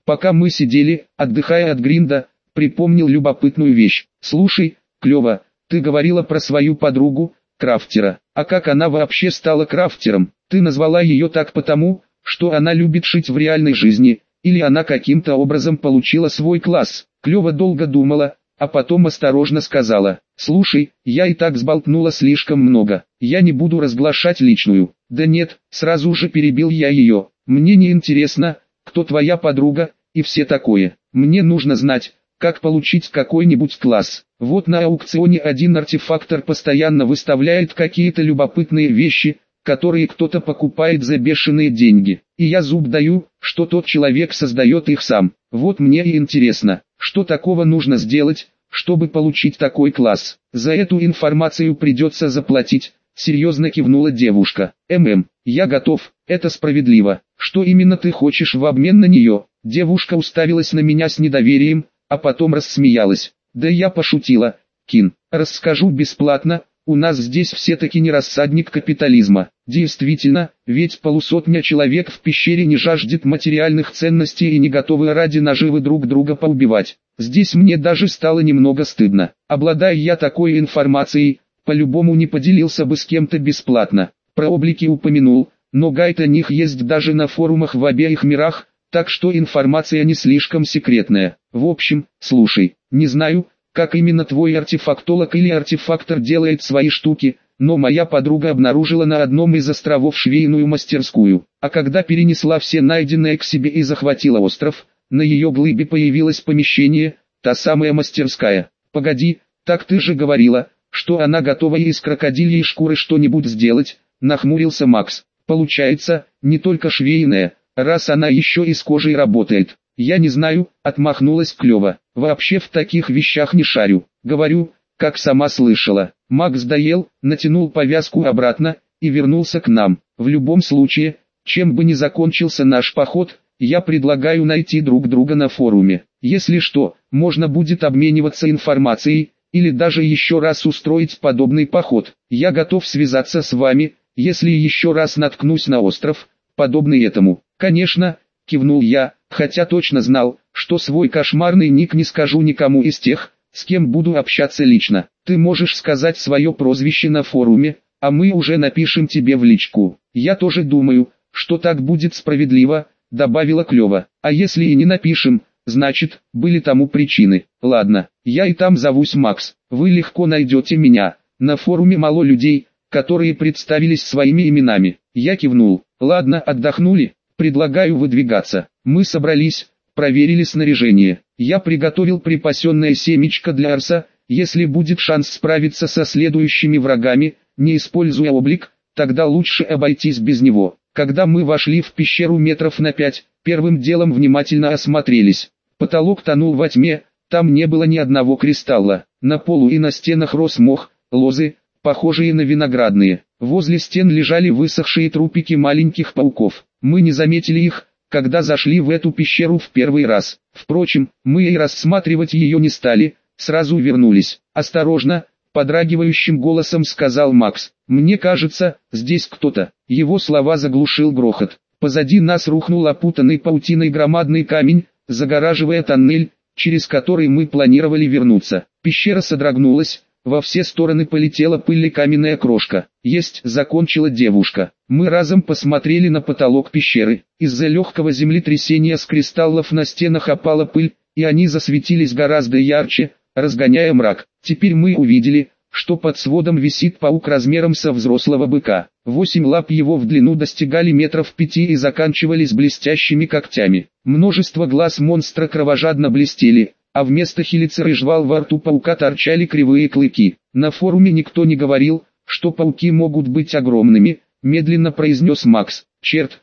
Пока мы сидели, отдыхая от гринда, припомнил любопытную вещь. Слушай, Клёва, ты говорила про свою подругу, крафтера. А как она вообще стала крафтером? Ты назвала ее так потому, что она любит шить в реальной жизни, или она каким-то образом получила свой класс? Клёва долго думала, а потом осторожно сказала: «Слушай, я и так сболтнула слишком много, я не буду разглашать личную». «Да нет», сразу же перебил я ее, «мне не интересно, кто твоя подруга, и все такое. Мне нужно знать, как получить какой-нибудь класс. Вот на аукционе один артефактор постоянно выставляет какие-то любопытные вещи, которые кто-то покупает за бешеные деньги. И я зуб даю, что тот человек создает их сам. Вот мне и интересно, что такого нужно сделать, чтобы получить такой класс. За эту информацию придется заплатить», серьезно кивнула девушка. Я готов, это справедливо. Что именно ты хочешь в обмен на нее?» Девушка уставилась на меня с недоверием, а потом рассмеялась. «Да я пошутила, Кин. Расскажу бесплатно, у нас здесь все-таки не рассадник капитализма». Действительно, ведь полусотня человек в пещере не жаждет материальных ценностей и не готовы ради наживы друг друга поубивать. Здесь мне даже стало немного стыдно. Обладая я такой информацией, по-любому не поделился бы с кем-то бесплатно. Про облики упомянул, но гайд о них есть даже на форумах в обеих мирах, так что информация не слишком секретная. В общем, слушай, не знаю, как именно твой артефактолог или артефактор делает свои штуки, но моя подруга обнаружила на одном из островов швейную мастерскую, а когда перенесла все найденное к себе и захватила остров, на ее глыбе появилось помещение, та самая мастерская. «Погоди, так ты же говорила, что она готова из крокодильей шкуры что-нибудь сделать», нахмурился Макс. «Получается, не только швейная, раз она еще и с кожей работает». «Я не знаю», отмахнулась Клёва. «Вообще в таких вещах не шарю. Говорю, как сама слышала». Макс доел, натянул повязку обратно и вернулся к нам. «В любом случае, чем бы ни закончился наш поход, я предлагаю найти друг друга на форуме. Если что, можно будет обмениваться информацией, или даже еще раз устроить подобный поход. Я готов связаться с вами, если еще раз наткнусь на остров, подобный этому». «Конечно», кивнул я, хотя точно знал, что свой кошмарный ник не скажу никому из тех, с кем буду общаться лично. «Ты можешь сказать свое прозвище на форуме, а мы уже напишем тебе в личку». «Я тоже думаю, что так будет справедливо», добавила Клёва. «А если и не напишем, значит, были тому причины». «Ладно, я и там зовусь Макс, вы легко найдете меня. На форуме мало людей, которые представились своими именами». Я кивнул. «Ладно, отдохнули? Предлагаю выдвигаться». Мы собрались, проверили снаряжение. Я приготовил припасенное семечко для Арса, если будет шанс справиться со следующими врагами, не используя облик, тогда лучше обойтись без него. Когда мы вошли в пещеру метров на 5, первым делом внимательно осмотрелись. Потолок тонул во тьме, там не было ни одного кристалла. На полу и на стенах рос мох, лозы, похожие на виноградные. Возле стен лежали высохшие трупики маленьких пауков. Мы не заметили их, когда зашли в эту пещеру в первый раз. Впрочем, мы и рассматривать ее не стали, сразу вернулись. «Осторожно», подрагивающим голосом сказал Макс. «Мне кажется, здесь кто-то». Его слова заглушил грохот. Позади нас рухнул опутанный паутиной громадный камень, загораживая тоннель, через который мы планировали вернуться. Пещера содрогнулась, во все стороны полетела пыль и каменная крошка. «Есть», закончила девушка. Мы разом посмотрели на потолок пещеры. Из-за легкого землетрясения с кристаллов на стенах опала пыль, и они засветились гораздо ярче, разгоняя мрак. Теперь мы увидели, что под сводом висит паук размером со взрослого быка. 8 лап его в длину достигали метров 5 и заканчивались блестящими когтями. Множество глаз монстра кровожадно блестели, а вместо хелицера и жвал во рту паука торчали кривые клыки. На форуме никто не говорил, что пауки могут быть огромными, медленно произнес Макс. Черт.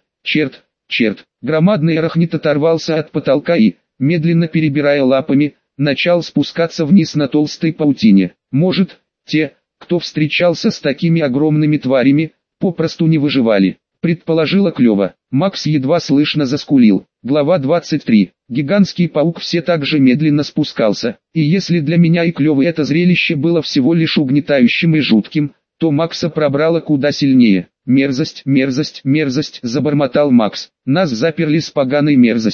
Громадный арахнит оторвался от потолка и, медленно перебирая лапами, начал спускаться вниз на толстой паутине. Может, те, кто встречался с такими огромными тварями, попросту не выживали, предположила Клёва. Макс едва слышно заскулил. Глава 23. Гигантский паук все так же медленно спускался, и если для меня и Клёвы это зрелище было всего лишь угнетающим и жутким, то Макса пробрало куда сильнее. «Мерзость», — забормотал Макс. «Нас заперли с поганой мерзостью.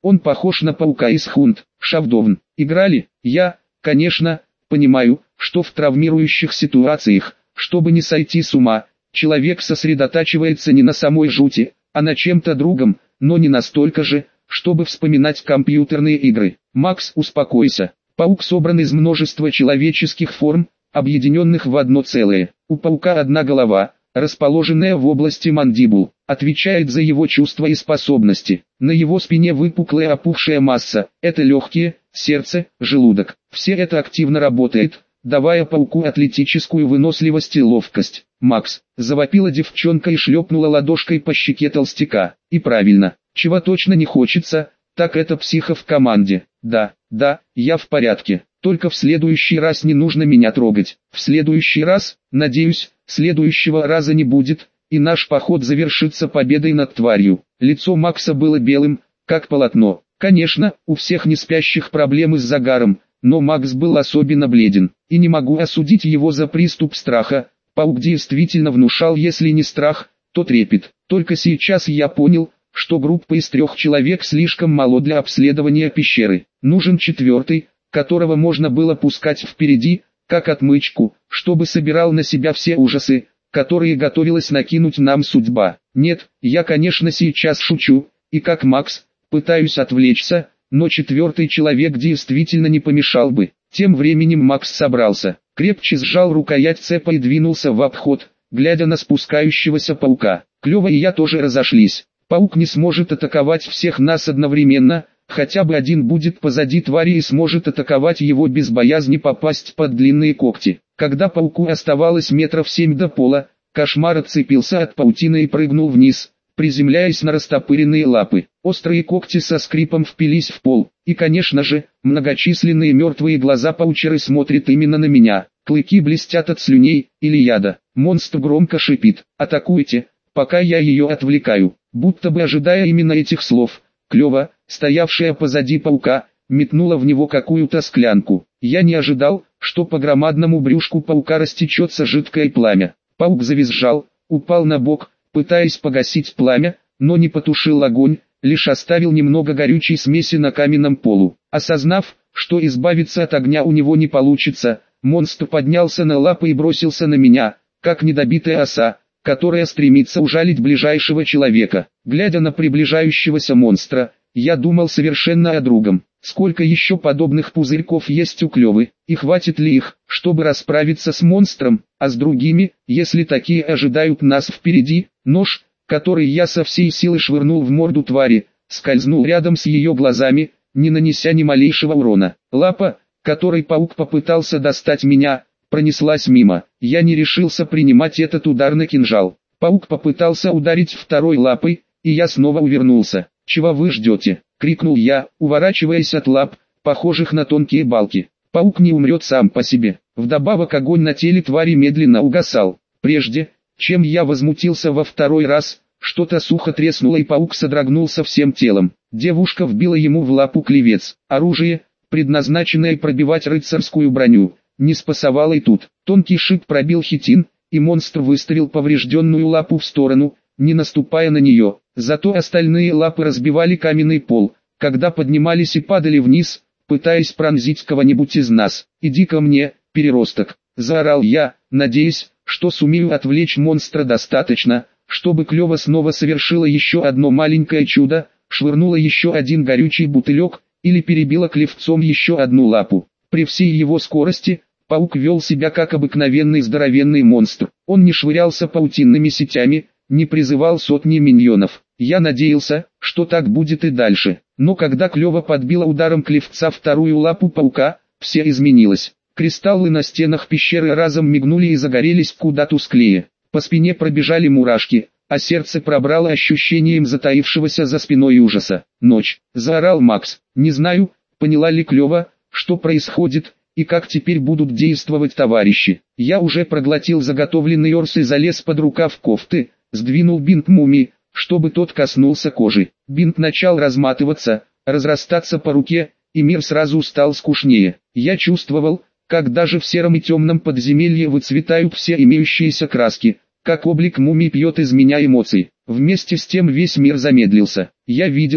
Он похож на паука из Hunt, Showdown. Играли? Я, конечно, понимаю, что в травмирующих ситуациях, чтобы не сойти с ума, человек сосредотачивается не на самой жути, а на чем-то другом, но не настолько же, чтобы вспоминать компьютерные игры. Макс, успокойся. Паук собран из множества человеческих форм, объединенных в одно целое. У паука одна голова, расположенная в области мандибул, отвечает за его чувства и способности. На его спине выпуклая опухшая масса, это легкие, сердце, желудок. Все это активно работает, давая пауку атлетическую выносливость и ловкость. «Макс!» – завопила девчонка и шлепнула ладошкой по щеке толстяка. «И правильно, чего точно не хочется, так это психа в команде. Да, я в порядке, только в следующий раз не нужно меня трогать. В следующий раз, надеюсь, следующего раза не будет, и наш поход завершится победой над тварью». Лицо Макса было белым, как полотно. Конечно, у всех неспящих проблемы с загаром, но Макс был особенно бледен, и не могу осудить его за приступ страха. Паук действительно внушал, если не страх, то трепет. Только сейчас я понял, что группа из 3 человек слишком мало для обследования пещеры. Нужен 4-й, которого можно было пускать впереди, как отмычку, чтобы собирал на себя все ужасы, которые готовилась накинуть нам судьба. Нет, я конечно сейчас шучу, и как Макс, пытаюсь отвлечься, но 4-й человек действительно не помешал бы. Тем временем Макс собрался, крепче сжал рукоять цепа и двинулся в обход, глядя на спускающегося паука. Клёва и я тоже разошлись. Паук не сможет атаковать всех нас одновременно, хотя бы один будет позади твари и сможет атаковать его без боязни попасть под длинные когти. Когда пауку оставалось 7 метров до пола, кошмар отцепился от паутины и прыгнул вниз, приземляясь на растопыренные лапы. Острые когти со скрипом впились в пол, и конечно же, многочисленные мертвые глаза паучеры смотрят именно на меня. Клыки блестят от слюней или яда. Монстр громко шипит: «Атакуйте!» Пока я ее отвлекаю, будто бы ожидая именно этих слов, Клёва, стоявшая позади паука, метнула в него какую-то склянку. Я не ожидал, что по громадному брюшку паука растечется жидкое пламя. Паук завизжал, упал на бок, пытаясь погасить пламя, но не потушил огонь, лишь оставил немного горючей смеси на каменном полу. Осознав, что избавиться от огня у него не получится, монстр поднялся на лапы и бросился на меня, как недобитая оса, которая стремится ужалить ближайшего человека. Глядя на приближающегося монстра, я думал совершенно о другом. Сколько еще подобных пузырьков есть у Клёвы, и хватит ли их, чтобы расправиться с монстром, а с другими, если такие ожидают нас впереди? Нож, который я со всей силы швырнул в морду твари, скользнул рядом с ее глазами, не нанеся ни малейшего урона. Лапа, которой паук попытался достать меня, пронеслась мимо. Я не решился принимать этот удар на кинжал. Паук попытался ударить второй лапой, и я снова увернулся. «Чего вы ждете?» — крикнул я, уворачиваясь от лап, похожих на тонкие балки. Паук не умрет сам по себе. Вдобавок огонь на теле твари медленно угасал. Прежде, чем я возмутился во второй раз, что-то сухо треснуло и паук содрогнулся всем телом. Девушка вбила ему в лапу клевец. Оружие, предназначенное пробивать рыцарскую броню, не спасовало и тут. Тонкий шип пробил хитин, и монстр выставил поврежденную лапу в сторону, не наступая на нее. Зато остальные лапы разбивали каменный пол, когда поднимались и падали вниз, пытаясь пронзить кого-нибудь из нас. «Иди ко мне, переросток!» – заорал я, надеясь, что сумею отвлечь монстра достаточно, чтобы Клёва снова совершила еще одно маленькое чудо, швырнула еще один горючий бутылек, или перебила клевцом еще одну лапу. При всей его скорости, паук вел себя как обыкновенный здоровенный монстр. Он не швырялся паутинными сетями, не призывал сотни миньонов. Я надеялся, что так будет и дальше. Но когда Клёва подбила ударом клевца вторую лапу паука, все изменилось. Кристаллы на стенах пещеры разом мигнули и загорелись куда тусклее. По спине пробежали мурашки, а сердце пробрало ощущением затаившегося за спиной ужаса. «Ночь!» – заорал Макс. Не знаю, поняла ли Клёва, что происходит, и как теперь будут действовать товарищи. Я уже проглотил заготовленный орс и залез под рукав кофты, сдвинул бинт мумии, чтобы тот коснулся кожи. Бинт начал разматываться, разрастаться по руке, и мир сразу стал скучнее. Я чувствовал, как даже в сером и темном подземелье выцветают все имеющиеся краски, как облик мумии пьет из меня эмоций. Вместе с тем весь мир замедлился. Я видел,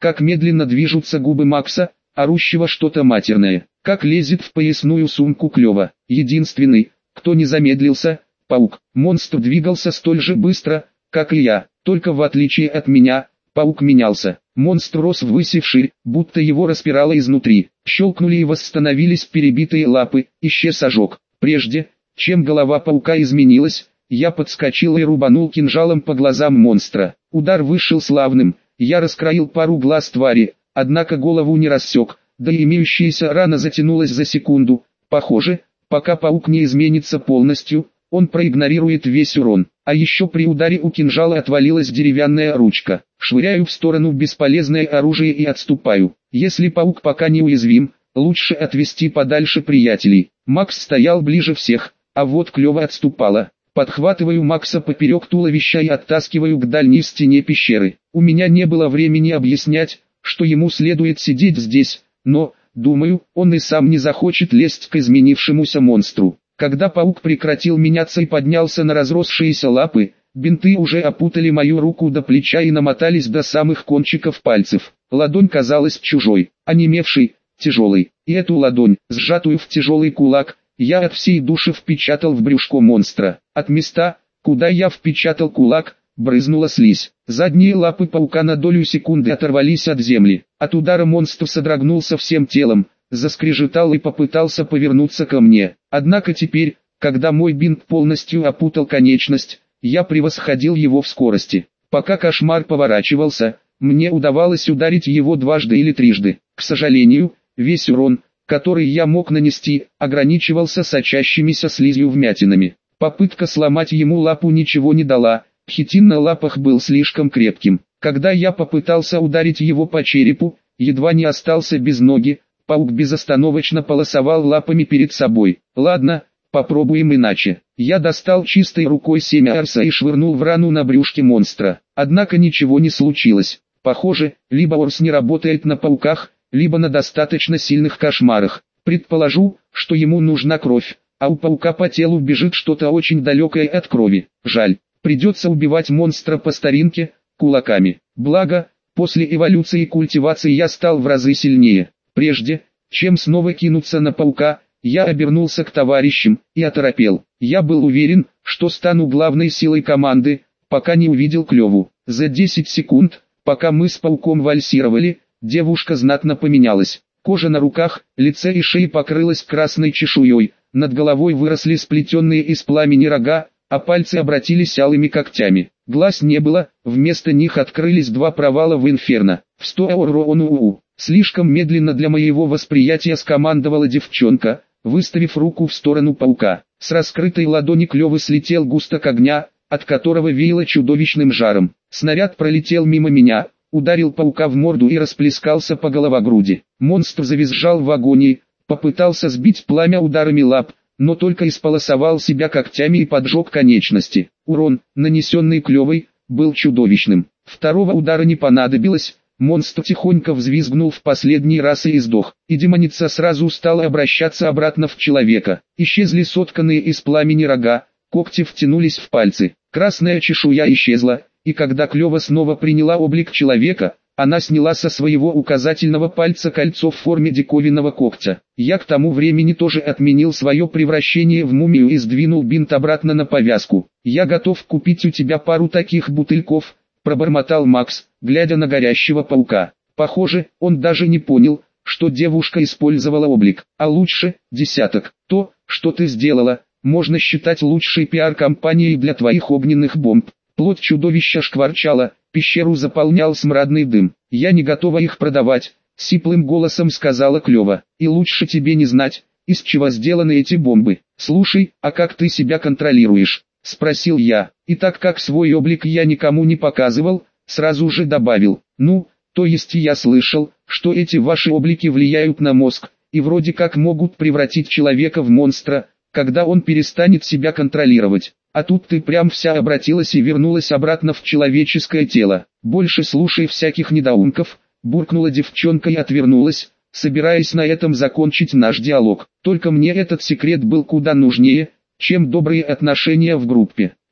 как медленно движутся губы Макса, орущего что-то матерное, как лезет в поясную сумку Клёва. Единственный, кто не замедлился, паук. Монстр двигался столь же быстро, как и я, только в отличие от меня, паук менялся. Монстр рос ввысь и вширь, будто его распирало изнутри. Щелкнули и восстановились перебитые лапы, исчез ожог. Прежде, чем голова паука изменилась, я подскочил и рубанул кинжалом по глазам монстра. Удар вышел славным, я раскроил пару глаз твари, однако голову не рассек, да и имеющаяся рана затянулась за секунду. Похоже, пока паук не изменится полностью, он проигнорирует весь урон. А еще при ударе у кинжала отвалилась деревянная ручка. Швыряю в сторону бесполезное оружие и отступаю. Если паук пока не уязвим, лучше отвести подальше приятелей. Макс стоял ближе всех, а вот Клёва отступала. Подхватываю Макса поперек туловища и оттаскиваю к дальней стене пещеры. У меня не было времени объяснять, что ему следует сидеть здесь, но, думаю, он и сам не захочет лезть к изменившемуся монстру. Когда паук прекратил меняться и поднялся на разросшиеся лапы, бинты уже опутали мою руку до плеча и намотались до самых кончиков пальцев. Ладонь казалась чужой, онемевшей, тяжелой. И эту ладонь, сжатую в тяжелый кулак, я от всей души впечатал в брюшко монстра. От места, куда я впечатал кулак, брызнула слизь. Задние лапы паука на долю секунды оторвались от земли. От удара монстр содрогнулся всем телом, заскрежетал и попытался повернуться ко мне. Однако теперь, когда мой бинт полностью опутал конечность, я превосходил его в скорости. Пока кошмар поворачивался, мне удавалось ударить его дважды или трижды. К сожалению, весь урон, который я мог нанести, ограничивался сочащимися слизью вмятинами. Попытка сломать ему лапу ничего не дала, хитин на лапах был слишком крепким. Когда я попытался ударить его по черепу, едва не остался без ноги, паук безостановочно полосовал лапами перед собой. Ладно, попробуем иначе. Я достал чистой рукой семя арса и швырнул в рану на брюшке монстра. Однако ничего не случилось. Похоже, либо орс не работает на пауках, либо на достаточно сильных кошмарах. Предположу, что ему нужна кровь, а у паука по телу бежит что-то очень далекое от крови. Жаль, придется убивать монстра по старинке, кулаками. Благо, после эволюции и культивации я стал в разы сильнее. Прежде, чем снова кинуться на паука, я обернулся к товарищам и оторопел. Я был уверен, что стану главной силой команды, пока не увидел Клёву. За 10 секунд, пока мы с пауком вальсировали, девушка знатно поменялась. Кожа на руках, лице и шее покрылась красной чешуей, над головой выросли сплетенные из пламени рога, а пальцы обратились алыми когтями. Глаз не было, вместо них открылись два провала в инферно. В 100 Орроонуу. Слишком медленно для моего восприятия скомандовала девчонка, выставив руку в сторону паука. С раскрытой ладони Клёвы слетел густок огня, от которого веяло чудовищным жаром. Снаряд пролетел мимо меня, ударил паука в морду и расплескался по головогруди. Монстр завизжал в агонии, попытался сбить пламя ударами лап, но только исполосовал себя когтями и поджег конечности. Урон, нанесенный Клёвой, был чудовищным. Второго удара не понадобилось. Монстр тихонько взвизгнул в последний раз и издох, и демоница сразу стала обращаться обратно в человека. Исчезли сотканные из пламени рога, когти втянулись в пальцы, красная чешуя исчезла, и когда Клёва снова приняла облик человека, она сняла со своего указательного пальца кольцо в форме диковинного когтя. Я к тому времени тоже отменил свое превращение в мумию и сдвинул бинт обратно на повязку. «Я готов купить у тебя пару таких бутыльков», пробормотал Макс, глядя на горящего паука. Похоже, он даже не понял, что девушка использовала облик, а лучше, десяток. То, что ты сделала, можно считать лучшей пиар-компанией для твоих огненных бомб. Плоть чудовища шкварчала, пещеру заполнял смрадный дым. Я не готова их продавать, сиплым голосом сказала Клёва. И лучше тебе не знать, из чего сделаны эти бомбы. Слушай, а как ты себя контролируешь? Спросил я, и так как свой облик я никому не показывал, сразу же добавил, ну, то есть я слышал, что эти ваши облики влияют на мозг, и вроде как могут превратить человека в монстра, когда он перестанет себя контролировать. А тут ты прям вся обратилась и вернулась обратно в человеческое тело. Больше слушай всяких недоумков, буркнула девчонка и отвернулась, собираясь на этом закончить наш диалог. Только мне этот секрет был куда нужнее, чем добрые отношения в группе.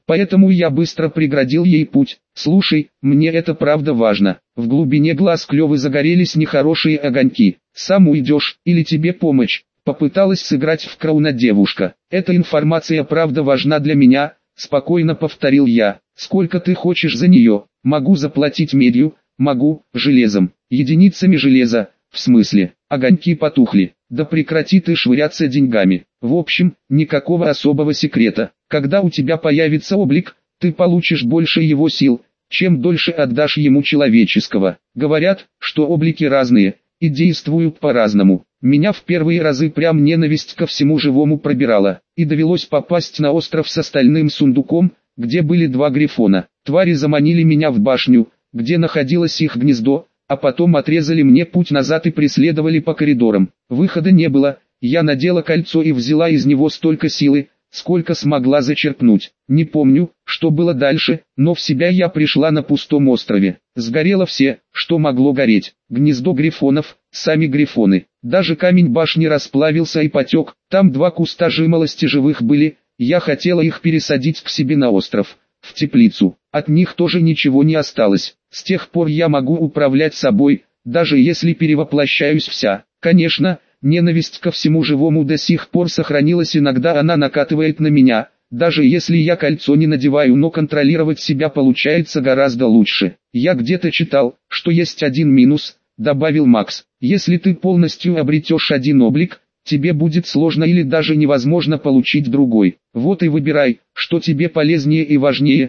Поэтому я быстро преградил ей путь. «Слушай, мне это правда важно». В глубине глаз Клёвы загорелись нехорошие огоньки. «Сам уйдешь, или тебе помочь?» Попыталась сыграть в клоуна девушка. «Эта информация правда важна для меня», спокойно повторил я. «Сколько ты хочешь за нее?» «Могу заплатить медью, могу, железом». «Единицами железа, в смысле?» Огоньки потухли. «Да прекрати ты швыряться деньгами». В общем, никакого особого секрета. Когда у тебя появится облик, ты получишь больше его сил, чем дольше отдашь ему человеческого. Говорят, что облики разные, и действуют по-разному. Меня в первые разы прям ненависть ко всему живому пробирала, и довелось попасть на остров с остальным сундуком, где были 2 грифона. Твари заманили меня в башню, где находилось их гнездо, а потом отрезали мне путь назад и преследовали по коридорам. Выхода не было, я надела кольцо и взяла из него столько силы, сколько смогла зачерпнуть. Не помню, что было дальше, но в себя я пришла на пустом острове. Сгорело все, что могло гореть. Гнездо грифонов, сами грифоны. Даже камень башни расплавился и потек. Там 2 куста жимолости живых были, я хотела их пересадить к себе на остров, в теплицу. От них тоже ничего не осталось. С тех пор я могу управлять собой, даже если перевоплощаюсь вся. Конечно, ненависть ко всему живому до сих пор сохранилась, иногда она накатывает на меня, даже если я кольцо не надеваю, но контролировать себя получается гораздо лучше. Я где-то читал, что есть один минус, добавил Макс. Если ты полностью обретешь один облик, тебе будет сложно или даже невозможно получить другой. Вот и выбирай, что тебе полезнее и важнее.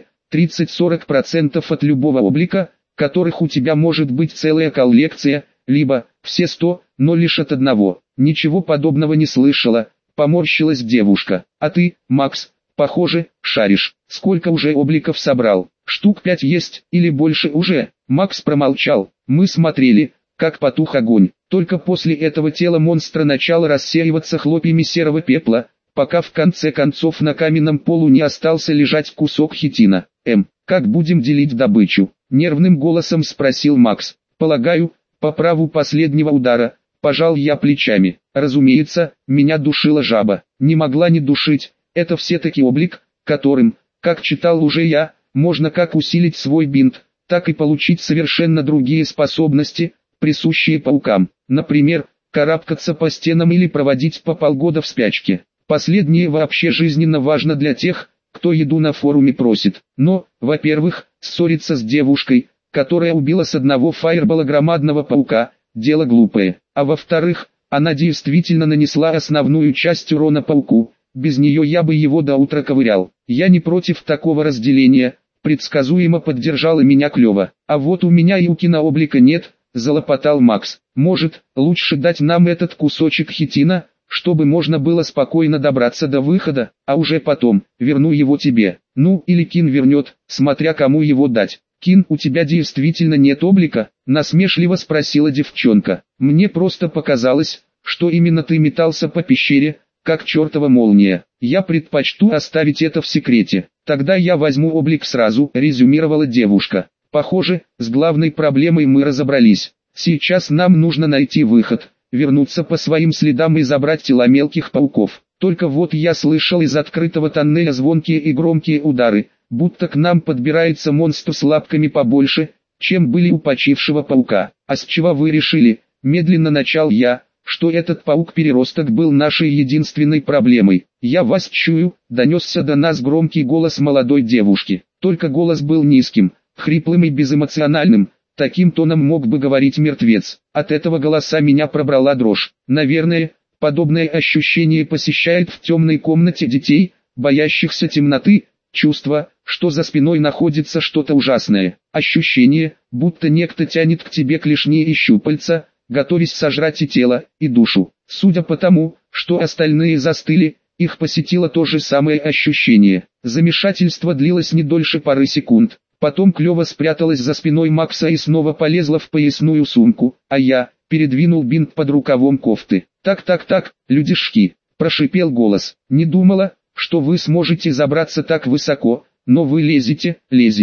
30-40% от любого облика, которых у тебя может быть целая коллекция, либо все 100, но лишь от одного. Ничего подобного не слышала, поморщилась девушка. А ты, Макс, похоже, шаришь. Сколько уже обликов собрал? Штук 5 есть, или больше уже? Макс промолчал. Мы смотрели, как потух огонь. Только после этого тело монстра начало рассеиваться хлопьями серого пепла, пока в конце концов на каменном полу не остался лежать кусок хитина. Как будем делить добычу? Нервным голосом спросил Макс. Полагаю, по праву последнего удара. Пожал я плечами. Разумеется, меня душила жаба. Не могла не душить. Это все-таки облик, которым, как читал уже я, можно как усилить свой бинт, так и получить совершенно другие способности, присущие паукам. Например, карабкаться по стенам или проводить по полгода в спячке. Последнее вообще жизненно важно для тех, кто еду на форуме просит. Но, во-первых, ссориться с девушкой, которая убила с одного фаербола громадного паука, дело глупое. А во-вторых, она действительно нанесла основную часть урона пауку, без нее я бы его до утра ковырял. Я не против такого разделения, предсказуемо поддержала меня Клёва. А вот у меня и у кинооблика нет, залопотал Макс. Может, лучше дать нам этот кусочек хитина, чтобы можно было спокойно добраться до выхода, а уже потом, верну его тебе. Ну, или Кин вернет, смотря кому его дать. Кин, у тебя действительно нет облика? Насмешливо спросила девчонка. Мне просто показалось, что именно ты метался по пещере, как чертова молния. Я предпочту оставить это в секрете. Тогда я возьму облик сразу, резюмировала девушка. Похоже, с главной проблемой мы разобрались. Сейчас нам нужно найти выход, вернуться по своим следам и забрать тела мелких пауков. Только вот я слышал из открытого тоннеля звонкие и громкие удары, будто к нам подбирается монстр с лапками побольше, чем были у почившего паука. А с чего вы решили, медленно начал я, что этот паук-переросток был нашей единственной проблемой? Я вас чую, донесся до нас громкий голос молодой девушки. Только голос был низким, хриплым и безэмоциональным. Таким тоном мог бы говорить мертвец. От этого голоса меня пробрала дрожь. Наверное, подобное ощущение посещает в темной комнате детей, боящихся темноты, чувство, что за спиной находится что-то ужасное. Ощущение, будто некто тянет к тебе клешни и щупальца, готовясь сожрать и тело, и душу. Судя по тому, что остальные застыли, их посетило то же самое ощущение. Замешательство длилось не дольше пары секунд. Потом Клёва спряталась за спиной Макса и снова полезла в поясную сумку, а я передвинул бинт под рукавом кофты. «Так, людишки», – прошипел голос. «Не думала, что вы сможете забраться так высоко, но вы лезете,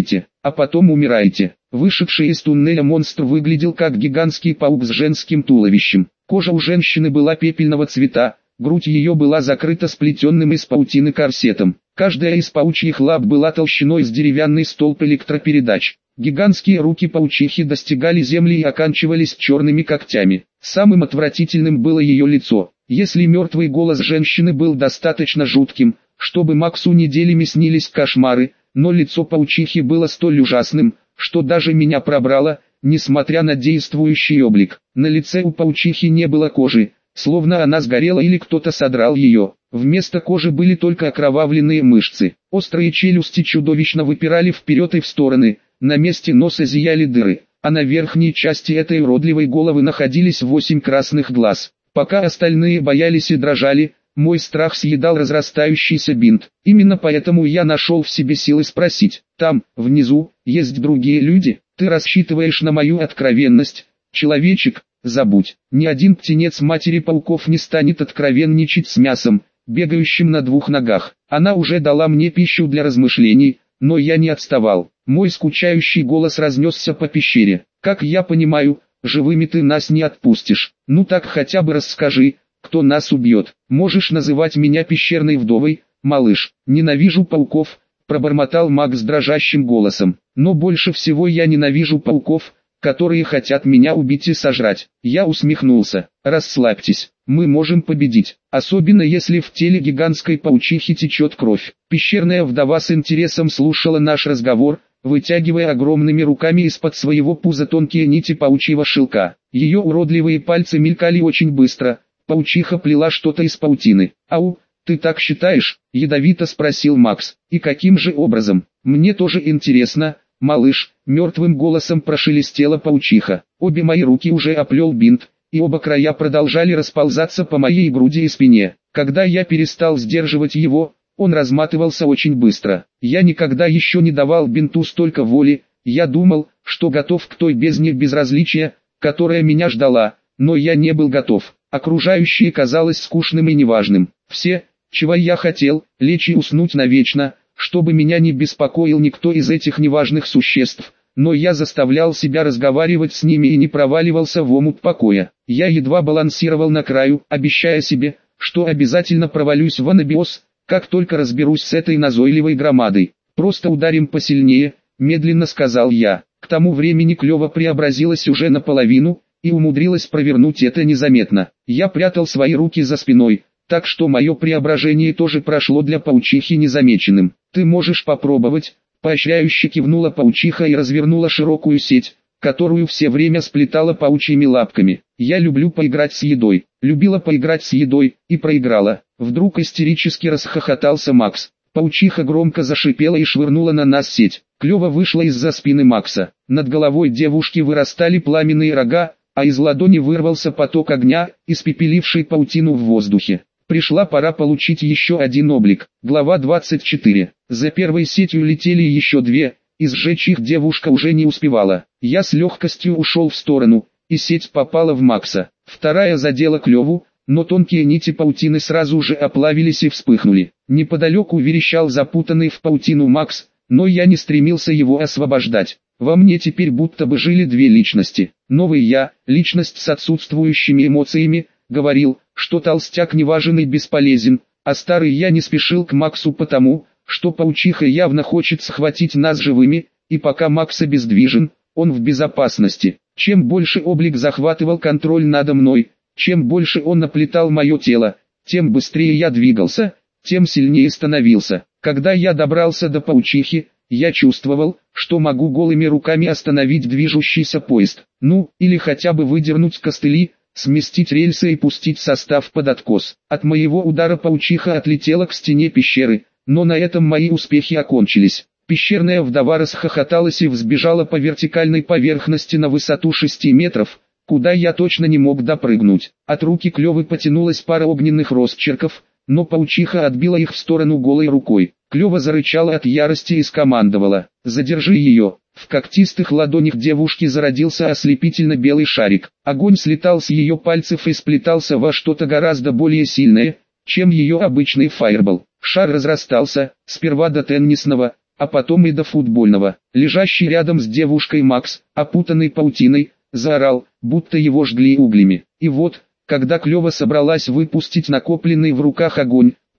а потом умираете». Вышедший из туннеля монстр выглядел как гигантский паук с женским туловищем. Кожа у женщины была пепельного цвета, грудь ее была закрыта сплетенным из паутины корсетом. Каждая из паучьих лап была толщиной с деревянный столб электропередач. Гигантские руки паучихи достигали земли и оканчивались черными когтями. Самым отвратительным было ее лицо. Если мертвый голос женщины был достаточно жутким, чтобы Максу неделями снились кошмары, но лицо паучихи было столь ужасным, что даже меня пробрало, несмотря на действующий облик. На лице у паучихи не было кожи, словно она сгорела или кто-то содрал ее. Вместо кожи были только окровавленные мышцы. Острые челюсти чудовищно выпирали вперед и в стороны, на месте носа зияли дыры, а на верхней части этой уродливой головы находились 8 красных глаз. Пока остальные боялись и дрожали, мой страх съедал разрастающийся бинт. Именно поэтому я нашел в себе силы спросить: «Там, внизу, есть другие люди? Ты рассчитываешь на мою откровенность, человечек?» Забудь, ни один птенец матери пауков не станет откровенничать с мясом, бегающим на 2 ногах. Она уже дала мне пищу для размышлений, но я не отставал. Мой скучающий голос разнесся по пещере. «Как я понимаю, живыми ты нас не отпустишь. Ну так хотя бы расскажи, кто нас убьет. Можешь называть меня пещерной вдовой, малыш». «Ненавижу пауков», пробормотал Макс дрожащим голосом. «Но больше всего я ненавижу пауков, которые хотят меня убить и сожрать». Я усмехнулся. «Расслабьтесь, мы можем победить, особенно если в теле гигантской паучихи течет кровь». Пещерная вдова с интересом слушала наш разговор, вытягивая огромными руками из-под своего пуза тонкие нити паучьего шелка. Ее уродливые пальцы мелькали очень быстро, паучиха плела что-то из паутины. «Ау, ты так считаешь?» – ядовито спросил Макс. «И каким же образом? Мне тоже интересно, малыш», – мертвым голосом прошелестела паучиха. Обе мои руки уже оплел бинт, и оба края продолжали расползаться по моей груди и спине. Когда я перестал сдерживать его, он разматывался очень быстро. Я никогда еще не давал бинту столько воли. Я думал, что готов к той бездне безразличия, которая меня ждала, но я не был готов. Окружающее казалось скучным и неважным. Все, чего я хотел, лечь и уснуть навечно, чтобы меня не беспокоил никто из этих неважных существ, но я заставлял себя разговаривать с ними и не проваливался в омут покоя. Я едва балансировал на краю, обещая себе, что обязательно провалюсь в анабиоз, как только разберусь с этой назойливой громадой. «Просто ударим посильнее», — медленно сказал я. К тому времени Клёва преобразилась уже наполовину, и умудрилась провернуть это незаметно. Я прятал свои руки за спиной, так что мое преображение тоже прошло для паучихи незамеченным. «Ты можешь попробовать», — поощряюще кивнула паучиха и развернула широкую сеть, которую все время сплетала паучьими лапками. «Я люблю поиграть с едой». Любила поиграть с едой, и проиграла. Вдруг истерически расхохотался Макс. Паучиха громко зашипела и швырнула на нас сеть. Клёва вышла из-за спины Макса. Над головой девушки вырастали пламенные рога, а из ладони вырвался поток огня, испепеливший паутину в воздухе. Пришла пора получить еще один облик. Глава 24. За первой сетью летели еще 2, и сжечь их девушка уже не успевала. Я с легкостью ушел в сторону, и сеть попала в Макса. Вторая задела Клёву, но тонкие нити паутины сразу же оплавились и вспыхнули. Неподалеку верещал запутанный в паутину Макс, но я не стремился его освобождать. Во мне теперь будто бы жили 2 личности. Новый я, личность с отсутствующими эмоциями, говорил, что толстяк неважен и бесполезен, а старый я не спешил к Максу потому, что паучиха явно хочет схватить нас живыми, и пока Макс обездвижен, он в безопасности. Чем больше облик захватывал контроль надо мной, чем больше он наплетал мое тело, тем быстрее я двигался, тем сильнее становился. Когда я добрался до паучихи, я чувствовал, что могу голыми руками остановить движущийся поезд, или хотя бы выдернуть костыли, сместить рельсы и пустить состав под откос. От моего удара паучиха отлетела к стене пещеры, но на этом мои успехи окончились. Пещерная вдова расхохоталась и взбежала по вертикальной поверхности на высоту 6 метров, куда я точно не мог допрыгнуть. От руки Клёвы потянулась пара огненных росчерков, но паучиха отбила их в сторону голой рукой. Клёва зарычала от ярости и скомандовала: «Задержи ее!». В когтистых ладонях девушки зародился ослепительно белый шарик. Огонь слетал с ее пальцев и сплетался во что-то гораздо более сильное, чем ее обычный фаербол. Шар разрастался, сперва до теннисного, а потом и до футбольного. Лежащий рядом с девушкой Макс, опутанный паутиной, заорал, будто его жгли углями. И вот, когда Клёва собралась выпустить накопленный в руках огонь,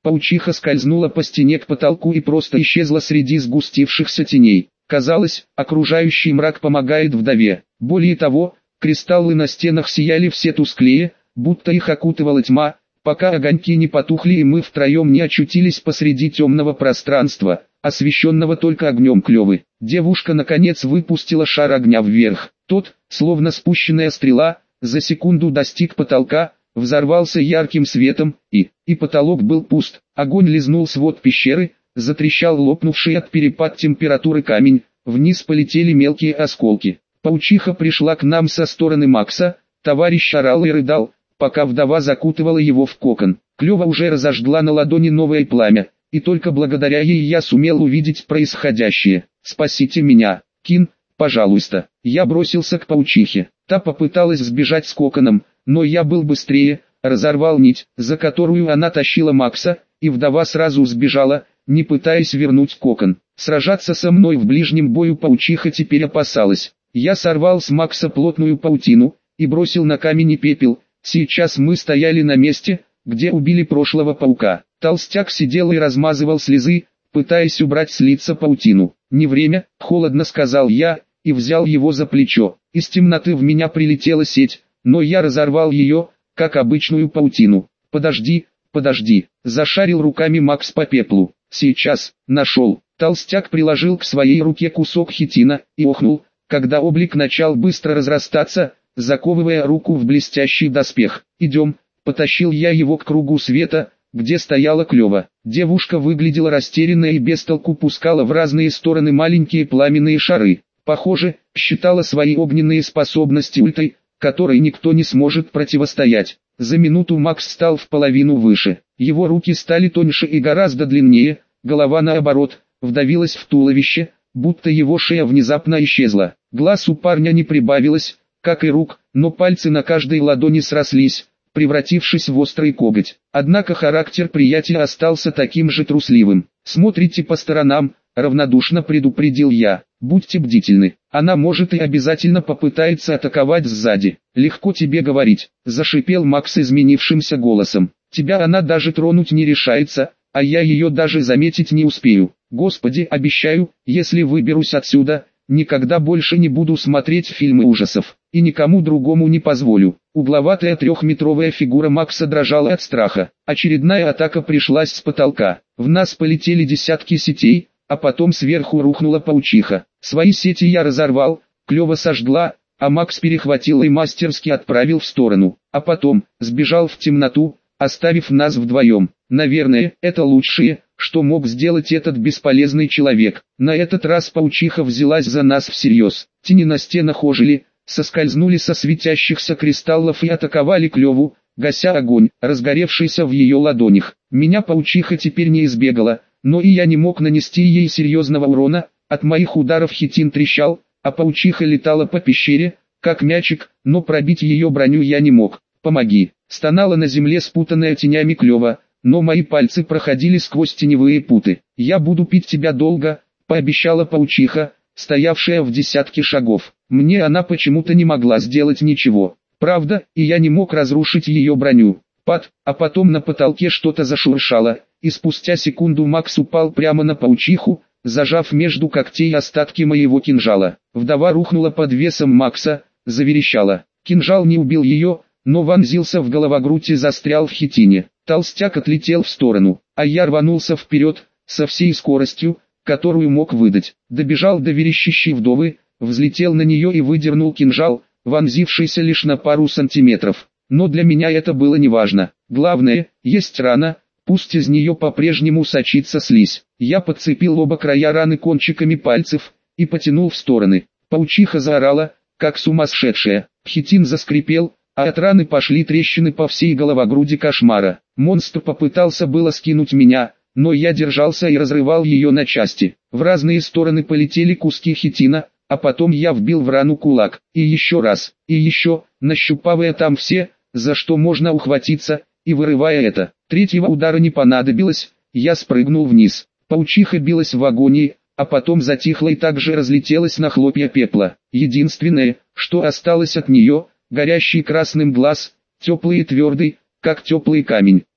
Паучиха скользнула по стене к потолку и просто исчезла среди сгустившихся теней. Казалось, окружающий мрак помогает вдове. Более того, кристаллы на стенах сияли все тусклее, будто их окутывала тьма, пока огоньки не потухли и мы втроем не очутились посреди темного пространства, освещенного только огнем Клёвы. Девушка наконец выпустила шар огня вверх. Тот, словно спущенная стрела, за секунду достиг потолка, взорвался ярким светом, и потолок был пуст. Огонь лизнул свод пещеры, затрещал лопнувший от перепад температуры камень, вниз полетели мелкие осколки. Паучиха пришла к нам со стороны Макса, товарищ орал и рыдал, пока вдова закутывала его в кокон. Клёва уже разожгла на ладони новое пламя, и только благодаря ей я сумел увидеть происходящее. «Спасите меня, Кин, пожалуйста». Я бросился к паучихе. Та попыталась сбежать с коконом, но я был быстрее, разорвал нить, за которую она тащила Макса, и вдова сразу сбежала, не пытаясь вернуть кокон. Сражаться со мной в ближнем бою паучиха теперь опасалась. Я сорвал с Макса плотную паутину и бросил на камень и пепел. Сейчас мы стояли на месте, где убили прошлого паука. Толстяк сидел и размазывал слезы, пытаясь убрать с лица паутину. «Не время», — холодно сказал я, и взял его за плечо. Из темноты в меня прилетела сеть, но я разорвал ее, как обычную паутину. «Подожди, подожди», — зашарил руками Макс по пеплу. «Сейчас, нашел». Толстяк приложил к своей руке кусок хитина и охнул, когда облик начал быстро разрастаться, заковывая руку в блестящий доспех. «Идем», — потащил я его к кругу света, где стояла Клёва. Девушка выглядела растерянной и без толку пускала в разные стороны маленькие пламенные шары. Похоже, считала свои огненные способности ультой, которой никто не сможет противостоять. За минуту Макс стал в половину выше. Его руки стали тоньше и гораздо длиннее, голова наоборот, вдавилась в туловище, будто его шея внезапно исчезла. Глаз у парня не прибавилось, как и рук, но пальцы на каждой ладони срослись, превратившись в острый коготь. Однако характер приятеля остался таким же трусливым. «Смотрите по сторонам», — равнодушно предупредил я. «Будьте бдительны, она может и обязательно попытается атаковать сзади». «Легко тебе говорить», — зашипел Макс изменившимся голосом. «Тебя она даже тронуть не решается, а я ее даже заметить не успею. Господи, обещаю, если выберусь отсюда, никогда больше не буду смотреть фильмы ужасов, и никому другому не позволю». Угловатая трехметровая фигура Макса дрожала от страха. Очередная атака пришлась с потолка. В нас полетели десятки сетей, а потом сверху рухнула паучиха. Свои сети я разорвал, Клёва сожгла, а Макс перехватил и мастерски отправил в сторону. А потом, сбежал в темноту, оставив нас вдвоем. Наверное, это лучшее, что мог сделать этот бесполезный человек. На этот раз паучиха взялась за нас всерьез. Тени на стенах ожили, соскользнули со светящихся кристаллов и атаковали Клёву, гася огонь, разгоревшийся в ее ладонях. Меня паучиха теперь не избегала, но и я не мог нанести ей серьезного урона. От моих ударов хитин трещал, а паучиха летала по пещере, как мячик, но пробить ее броню я не мог. «Помоги!» — стонала на земле спутанная тенями Клёва, но мои пальцы проходили сквозь теневые путы. «Я буду пить тебя долго», — пообещала паучиха, стоявшая в десятке шагов. Мне она почему-то не могла сделать ничего. Правда, и я не мог разрушить ее броню. А потом на потолке что-то зашуршало, и спустя секунду Макс упал прямо на паучиху, зажав между когтей остатки моего кинжала. Вдова рухнула под весом Макса, заверещала. Кинжал не убил ее, но вонзился в головогрудь и застрял в хитине. Толстяк отлетел в сторону, а я рванулся вперед, со всей скоростью, которую мог выдать. Добежал до верещащей вдовы, взлетел на нее и выдернул кинжал, вонзившийся лишь на пару сантиметров. Но для меня это было неважно. Главное, есть рана, пусть из нее по-прежнему сочится слизь. Я подцепил оба края раны кончиками пальцев и потянул в стороны. Паучиха заорала, как сумасшедшая. Хитин заскрипел, а от раны пошли трещины по всей головогруди кошмара. Монстр попытался было скинуть меня, но я держался и разрывал ее на части. В разные стороны полетели куски хитина, а потом я вбил в рану кулак. И еще раз, и еще, нащупывая там все, за что можно ухватиться, и вырывая это. Третьего удара не понадобилось, я спрыгнул вниз. Паучиха билась в агонии, а потом затихла и также разлетелась на хлопья пепла. Единственное, что осталось от нее, горящий красным глаз, теплый и твердый, как теплый камень.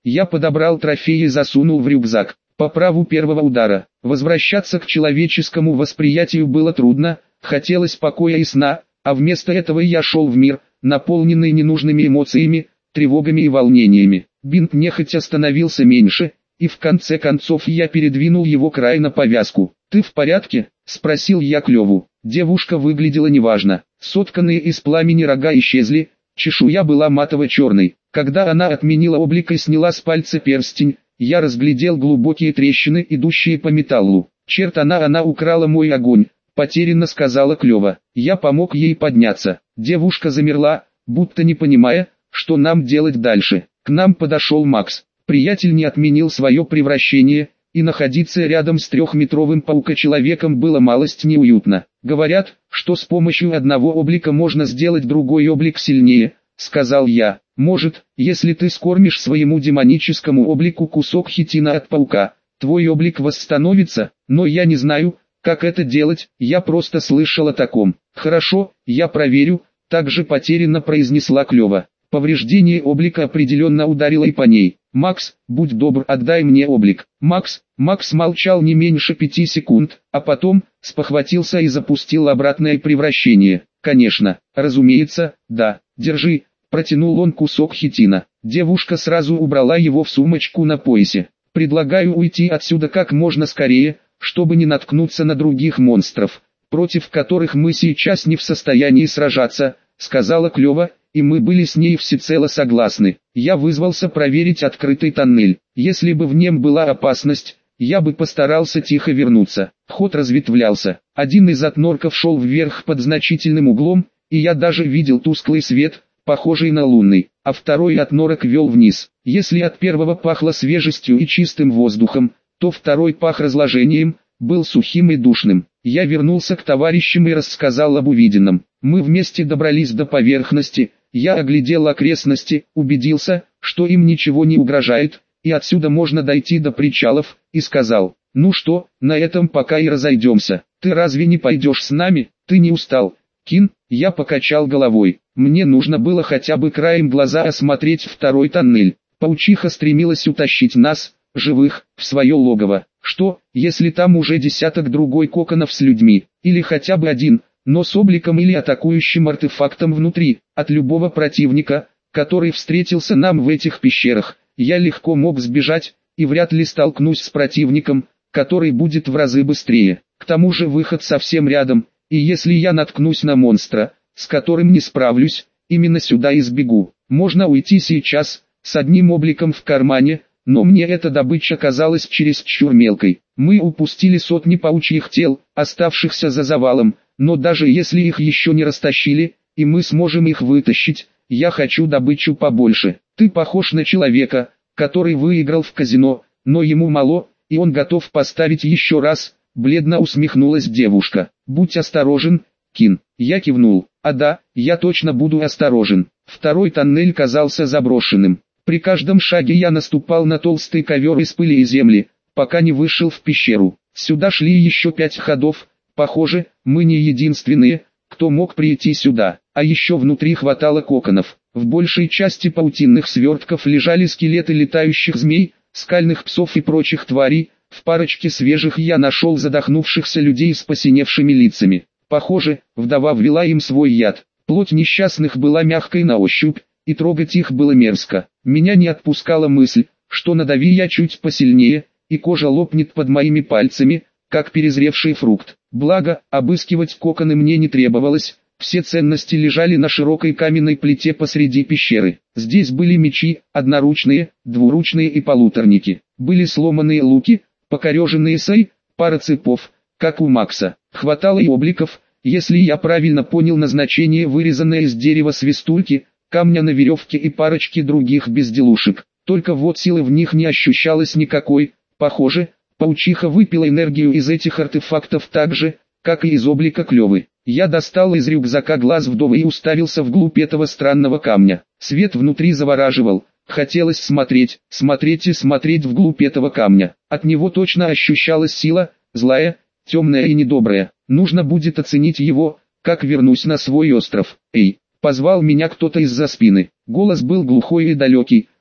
Я подобрал трофей и засунул в рюкзак. По праву первого удара. Возвращаться к человеческому восприятию было трудно, хотелось покоя и сна, а вместо этого я шел в мир, наполненный ненужными эмоциями, тревогами и волнениями. Бинт нехотя становился меньше, и в конце концов я передвинул его край на повязку. «Ты в порядке?» – спросил я Клеву. Девушка выглядела неважно. Сотканные из пламени рога исчезли, чешуя была матово-черной. Когда она отменила облик и сняла с пальца перстень, я разглядел глубокие трещины, идущие по металлу. «Черт, она украла мой огонь», – потерянно сказала Клева. Я помог ей подняться. Девушка замерла, будто не понимая, что нам делать дальше. К нам подошел Макс. Приятель не отменил свое превращение, и находиться рядом с трехметровым паукочеловеком было малость неуютно. «Говорят, что с помощью одного облика можно сделать другой облик сильнее», — сказал я. «Может, если ты скормишь своему демоническому облику кусок хитина от паука, твой облик восстановится, но я не знаю, как это делать, я просто слышал о таком». «Хорошо, я проверю», — также потерянно произнесла Клева. Повреждение облика определенно ударило и по ней. «Макс, будь добр, отдай мне облик». Макс молчал не меньше 5 секунд, а потом спохватился и запустил обратное превращение. «Конечно, разумеется, да, держи». Протянул он кусок хитина. Девушка сразу убрала его в сумочку на поясе. «Предлагаю уйти отсюда как можно скорее, чтобы не наткнуться на других монстров, против которых мы сейчас не в состоянии сражаться», — сказала Клева, и мы были с ней всецело согласны. Я вызвался проверить открытый тоннель. Если бы в нем была опасность, я бы постарался тихо вернуться. Ход разветвлялся. Один из отнорков шел вверх под значительным углом, и я даже видел тусклый свет, похожий на лунный, а второй отнорок вел вниз. Если от первого пахло свежестью и чистым воздухом, то второй пах разложением, был сухим и душным. Я вернулся к товарищам и рассказал об увиденном. Мы вместе добрались до поверхности, я оглядел окрестности, убедился, что им ничего не угрожает, и отсюда можно дойти до причалов, и сказал: «Ну что, на этом пока и разойдемся. Ты разве не пойдешь с нами? Ты не устал?» «Кин», я покачал головой. Мне нужно было хотя бы краем глаза осмотреть второй тоннель. Паучиха стремилась утащить нас, живых, в свое логово. Что, если там уже десяток другой коконов с людьми, или хотя бы один, но с обликом или атакующим артефактом внутри? От любого противника, который встретился нам в этих пещерах, я легко мог сбежать, и вряд ли столкнусь с противником, который будет в разы быстрее. К тому же выход совсем рядом, и если я наткнусь на монстра, с которым не справлюсь, именно сюда и сбегу. Можно уйти сейчас, с одним обликом в кармане, но мне эта добыча казалась чересчур мелкой. Мы упустили сотни паучьих тел, оставшихся за завалом, но даже если их еще не растащили, и мы сможем их вытащить, я хочу добычу побольше. Ты похож на человека, который выиграл в казино, но ему мало, и он готов поставить еще раз, бледно усмехнулась девушка. Будь осторожен, Кин. Я кивнул. А да, я точно буду осторожен. Второй тоннель казался заброшенным. При каждом шаге я наступал на толстый ковер из пыли и земли, пока не вышел в пещеру. Сюда шли еще 5 ходов. Похоже, мы не единственные, кто мог прийти сюда. А еще внутри хватало коконов. В большей части паутинных свертков лежали скелеты летающих змей, скальных псов и прочих тварей. В парочке свежих я нашел задохнувшихся людей с посиневшими лицами. Похоже, вдова ввела им свой яд. Плоть несчастных была мягкой на ощупь, и трогать их было мерзко. Меня не отпускала мысль, что надави я чуть посильнее, и кожа лопнет под моими пальцами, как перезревший фрукт. Благо, обыскивать коконы мне не требовалось, все ценности лежали на широкой каменной плите посреди пещеры. Здесь были мечи, одноручные, двуручные и полуторники. Были сломанные луки, покореженные сай, пара цепов, как у Макса. Хватало и обликов, если я правильно понял назначение, вырезанное из дерева свистульки, камня на веревке и парочки других безделушек. Только вот силы в них не ощущалось никакой. Похоже, паучиха выпила энергию из этих артефактов так же, как и из облика Клевы. Я достал из рюкзака глаз вдовы и уставился вглубь этого странного камня. Свет внутри завораживал. Хотелось смотреть и смотреть вглубь этого камня. От него точно ощущалась сила, злая, темная и недобрая. Нужно будет оценить его, как вернусь на свой остров. «Эй!» — позвал меня кто-то из-за спины. Голос был глухой и далекий,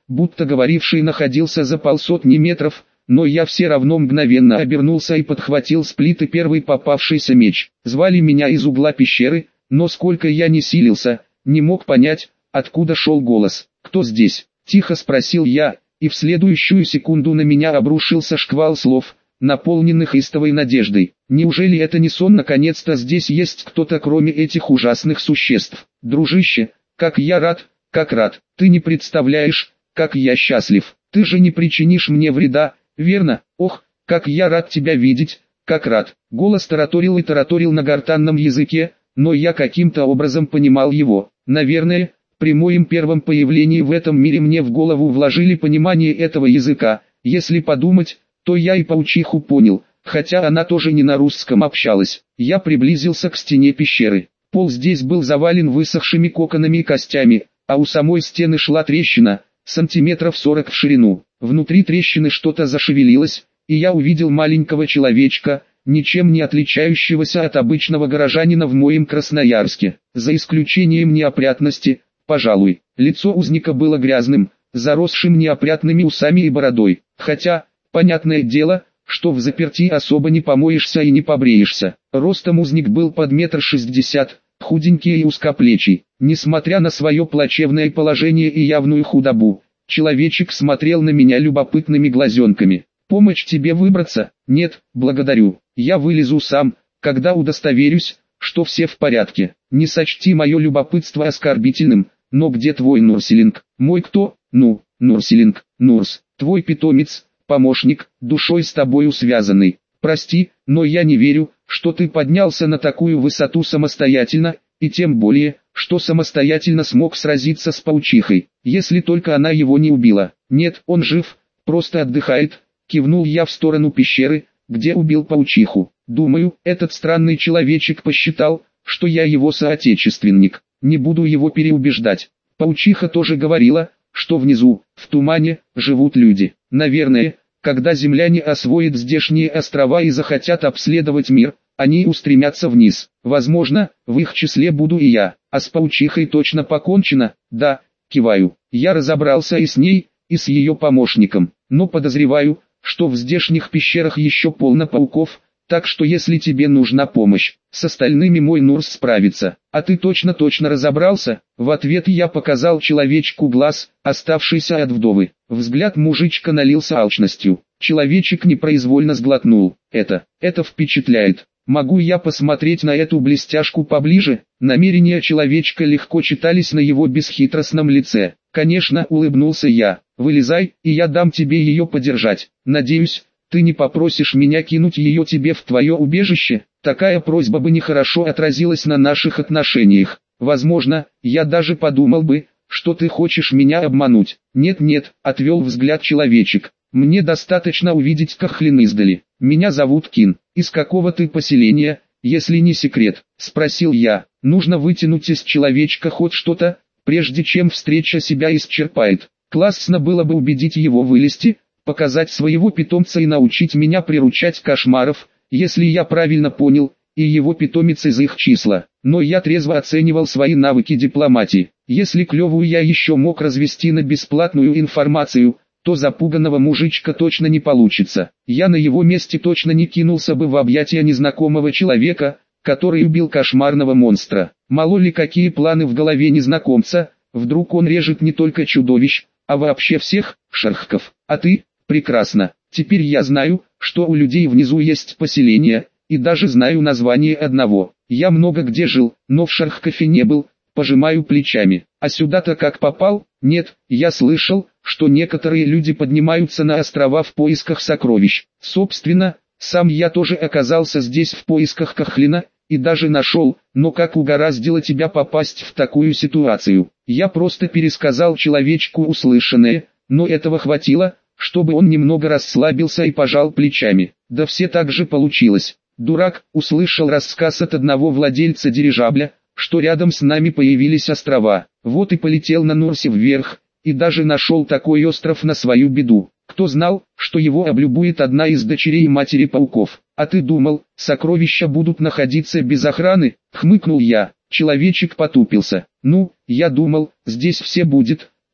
будто говоривший находился за полсотни метров, но я все равно мгновенно обернулся и подхватил с плиты первый попавшийся меч. Звали меня из угла пещеры, но сколько я не силился, не мог понять, откуда шел голос. «Кто здесь?» – тихо спросил я, и в следующую секунду на меня обрушился шквал слов, наполненных истовой надеждой. Неужели это не сон? Наконец-то здесь есть кто-то кроме этих ужасных существ. Дружище, как я рад, как рад. Ты не представляешь, как я счастлив. Ты же не причинишь мне вреда, верно? Ох, как я рад тебя видеть, как рад. Голос тараторил и тараторил на гортанном языке, но я каким-то образом понимал его. Наверное, при моем первом появлении в этом мире мне в голову вложили понимание этого языка. Если подумать, то я и паучиху понял, хотя она тоже не на русском общалась. Я приблизился к стене пещеры. Пол здесь был завален высохшими коконами и костями, а у самой стены шла трещина, сантиметров 40 в ширину. Внутри трещины что-то зашевелилось, и я увидел маленького человечка, ничем не отличающегося от обычного горожанина в моем Красноярске, за исключением неопрятности, пожалуй. Лицо узника было грязным, заросшим неопрятными усами и бородой, хотя, понятное дело, что в заперти особо не помоешься и не побреешься. Ростом узник был под 1,60 м, худенький и узкоплечий. Несмотря на свое плачевное положение и явную худобу, человечек смотрел на меня любопытными глазенками. «Помочь тебе выбраться?» «Нет, благодарю. Я вылезу сам, когда удостоверюсь, что все в порядке. Не сочти мое любопытство оскорбительным, но где твой Нурселинг?» «Мой кто?» «Ну, Нурселинг, Нурс, твой питомец, помощник, душой с тобою связанный. Прости, но я не верю, что ты поднялся на такую высоту самостоятельно, и тем более, что самостоятельно смог сразиться с паучихой, если только она его не убила». «Нет, он жив, просто отдыхает», — кивнул я в сторону пещеры, где убил паучиху. «Думаю, этот странный человечек посчитал, что я его соотечественник. Не буду его переубеждать. Паучиха тоже говорила, что внизу, в тумане, живут люди. Наверное, когда земляне освоят здешние острова и захотят обследовать мир, они устремятся вниз. Возможно, в их числе буду и я. А с паучихой точно покончено?» «Да», киваю. «Я разобрался и с ней, и с ее помощником. Но подозреваю, что в здешних пещерах еще полно пауков, так что если тебе нужна помощь, с остальными мой Нурс справится. А ты точно разобрался?» В ответ я показал человечку глаз, оставшийся от вдовы. Взгляд мужичка налился алчностью. Человечек непроизвольно сглотнул. Это впечатляет. Могу я посмотреть на эту блестяшку поближе?» Намерения человечка легко читались на его бесхитростном лице. «Конечно», улыбнулся я. «Вылезай, и я дам тебе ее подержать. Надеюсь, ты не попросишь меня кинуть ее тебе в твое убежище?» Такая просьба бы нехорошо отразилась на наших отношениях. Возможно, я даже подумал бы, что ты хочешь меня обмануть. «Нет», отвел взгляд человечек. «Мне достаточно увидеть Кахлин издали. Меня зовут Кин. Из какого ты поселения, если не секрет?» Спросил я. Нужно вытянуть из человечка хоть что-то, прежде чем встреча себя исчерпает. Классно было бы убедить его вылезти, показать своего питомца и научить меня приручать кошмаров, если я правильно понял, и его питомец из их числа. Но я трезво оценивал свои навыки дипломатии. Если клевую я еще мог развести на бесплатную информацию, то запуганного мужичка точно не получится. Я на его месте точно не кинулся бы в объятия незнакомого человека, который убил кошмарного монстра. Мало ли какие планы в голове незнакомца, вдруг он режет не только чудовищ, а вообще всех, шерхков. А ты? Прекрасно. Теперь я знаю, что у людей внизу есть поселение, и даже знаю название одного. Я много где жил, но в Шерхкофе не был, пожимаю плечами. А сюда-то как попал? Нет, я слышал, что некоторые люди поднимаются на острова в поисках сокровищ. Собственно, сам я тоже оказался здесь в поисках Кахлина, и даже нашел, но как угораздило тебя попасть в такую ситуацию? Я просто пересказал человечку услышанное, но этого хватило, чтобы он немного расслабился и пожал плечами. Да все так же получилось. Дурак, услышал рассказ от одного владельца дирижабля, что рядом с нами появились острова. Вот и полетел на Нурсе вверх, и даже нашел такой остров на свою беду. Кто знал, что его облюбует одна из дочерей матери пауков? А ты думал, сокровища будут находиться без охраны? Хмыкнул я. Человечек потупился. Ну, я думал, здесь все будет,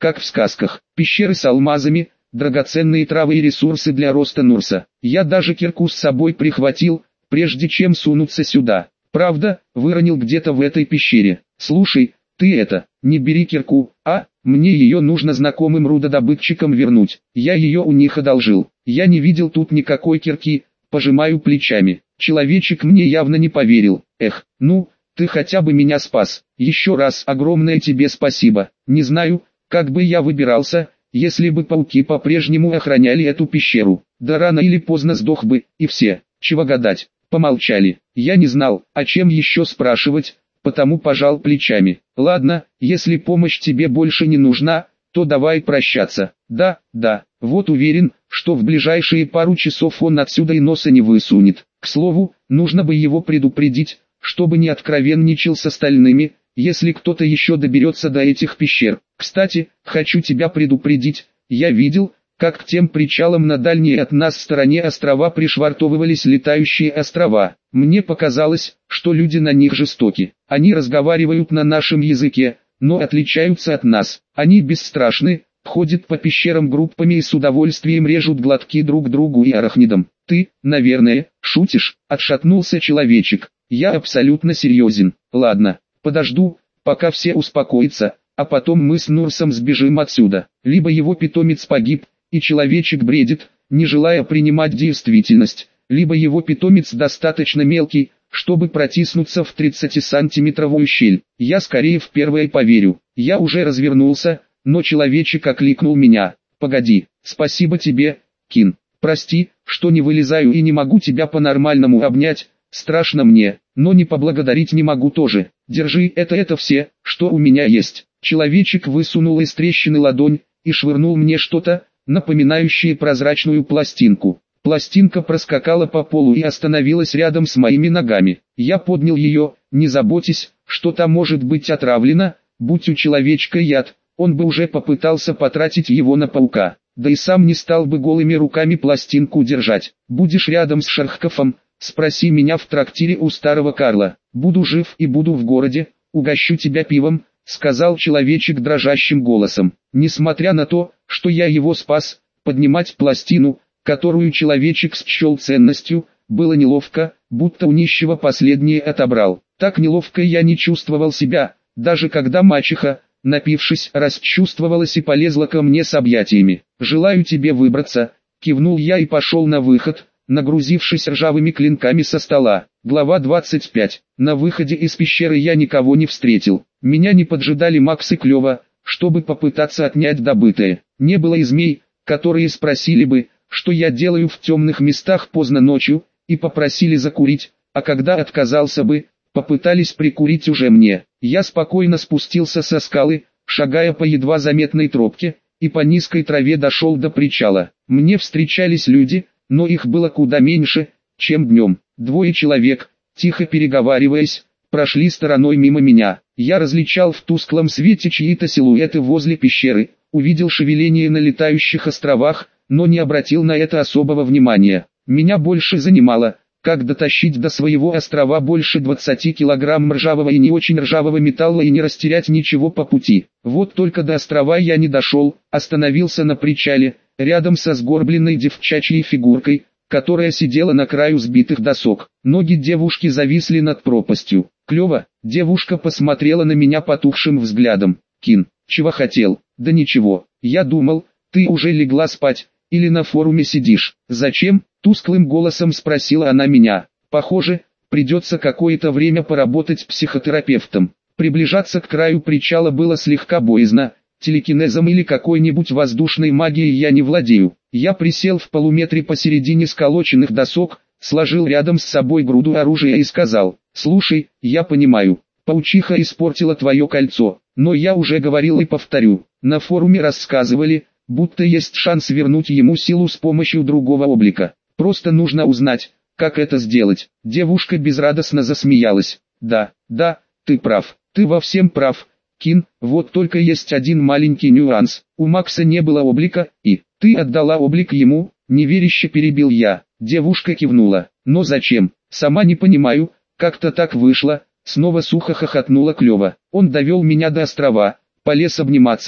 как в сказках. Пещеры с алмазами, драгоценные травы и ресурсы для роста Нурса. Я даже кирку с собой прихватил, прежде чем сунуться сюда. Правда, выронил где-то в этой пещере. Слушай, ты это, не бери кирку, мне ее нужно знакомым рудодобытчикам вернуть. Я ее у них одолжил. Я не видел тут никакой кирки, пожимаю плечами. Человечек мне явно не поверил. Эх, ну, ты хотя бы меня спас. Еще раз огромное тебе спасибо. Не знаю, как бы я выбирался, если бы пауки по-прежнему охраняли эту пещеру. Да рано или поздно сдох бы, и все. Чего гадать. Помолчали. Я не знал, о чем еще спрашивать, потому пожал плечами. Ладно, если помощь тебе больше не нужна, то давай прощаться. Да, вот уверен, что в ближайшие пару часов он отсюда и носа не высунет. К слову, нужно бы его предупредить, чтобы не откровенничал с остальными, если кто-то еще доберется до этих пещер. Кстати, хочу тебя предупредить, я видел, как к тем причалам на дальней от нас стороне острова пришвартовывались летающие острова. Мне показалось, что люди на них жестоки. Они разговаривают на нашем языке, но отличаются от нас. Они бесстрашны, ходят по пещерам группами и с удовольствием режут глотки друг другу и арахнидам. Ты, наверное, шутишь, отшатнулся человечек. Я абсолютно серьезен. Ладно, подожду, пока все успокоятся, а потом мы с Нурсом сбежим отсюда. Либо его питомец погиб, и человечек бредит, не желая принимать действительность, либо его питомец достаточно мелкий, чтобы протиснуться в 30-сантиметровую щель. Я скорее в первое поверю. Я уже развернулся, но человечек окликнул меня. Погоди, спасибо тебе, Кин. Прости, что не вылезаю и не могу тебя по-нормальному обнять, страшно мне, но не поблагодарить не могу тоже. Держи, это все, что у меня есть. Человечек высунул из трещины ладонь и швырнул мне что-то, напоминающее прозрачную пластинку. Пластинка проскакала по полу и остановилась рядом с моими ногами. Я поднял ее, не заботьтесь, что там может быть отравлено, будь у человечка яд, он бы уже попытался потратить его на паука, да и сам не стал бы голыми руками пластинку держать. Будешь рядом с Шерхкофом, спроси меня в трактире у старого Карла. Буду жив и буду в городе, угощу тебя пивом, сказал человечек дрожащим голосом. Несмотря на то, что я его спас, поднимать пластину, которую человечек счел ценностью, было неловко, будто у нищего последнее отобрал. Так неловко я не чувствовал себя, даже когда мачеха, напившись, расчувствовалась и полезла ко мне с объятиями. «Желаю тебе выбраться», — кивнул я и пошел на выход, нагрузившись ржавыми клинками со стола. Глава 25. На выходе из пещеры я никого не встретил. Меня не поджидали Макс и Клёва, чтобы попытаться отнять добытое. Не было и змей, которые спросили бы, что я делаю в темных местах поздно ночью, и попросили закурить, а когда отказался бы, попытались прикурить уже мне. Я спокойно спустился со скалы, шагая по едва заметной тропке, и по низкой траве дошел до причала. Мне встречались люди, но их было куда меньше, чем днем. Двое человек, тихо переговариваясь, прошли стороной мимо меня. Я различал в тусклом свете чьи-то силуэты возле пещеры, увидел шевеление на летающих островах, но не обратил на это особого внимания. Меня больше занимало, как дотащить до своего острова больше 20 килограмм ржавого и не очень ржавого металла и не растерять ничего по пути. Вот только до острова я не дошел, остановился на причале, рядом со сгорбленной девчачьей фигуркой, которая сидела на краю сбитых досок. Ноги девушки зависли над пропастью. «Клёво», девушка посмотрела на меня потухшим взглядом. «Кин, чего хотел?» «Да ничего, я думал, ты уже легла спать, или на форуме сидишь». «Зачем?» — тусклым голосом спросила она меня. «Похоже, придется какое-то время поработать психотерапевтом». Приближаться к краю причала было слегка боязно, телекинезом или какой-нибудь воздушной магией я не владею. Я присел в полуметре посередине сколоченных досок, сложил рядом с собой груду оружия и сказал: «Слушай, я понимаю, паучиха испортила твое кольцо, но я уже говорил и повторю, на форуме рассказывали, будто есть шанс вернуть ему силу с помощью другого облика. Просто нужно узнать, как это сделать». Девушка безрадостно засмеялась. «Да, ты прав, ты во всем прав, Кин, вот только есть один маленький нюанс. У Макса не было облика, и ты отдала облик ему», неверяще перебил я. Девушка кивнула. «Но зачем? Сама не понимаю, как-то так вышло», снова сухо хохотнула Клёва. «Он довел меня до острова, полез обниматься,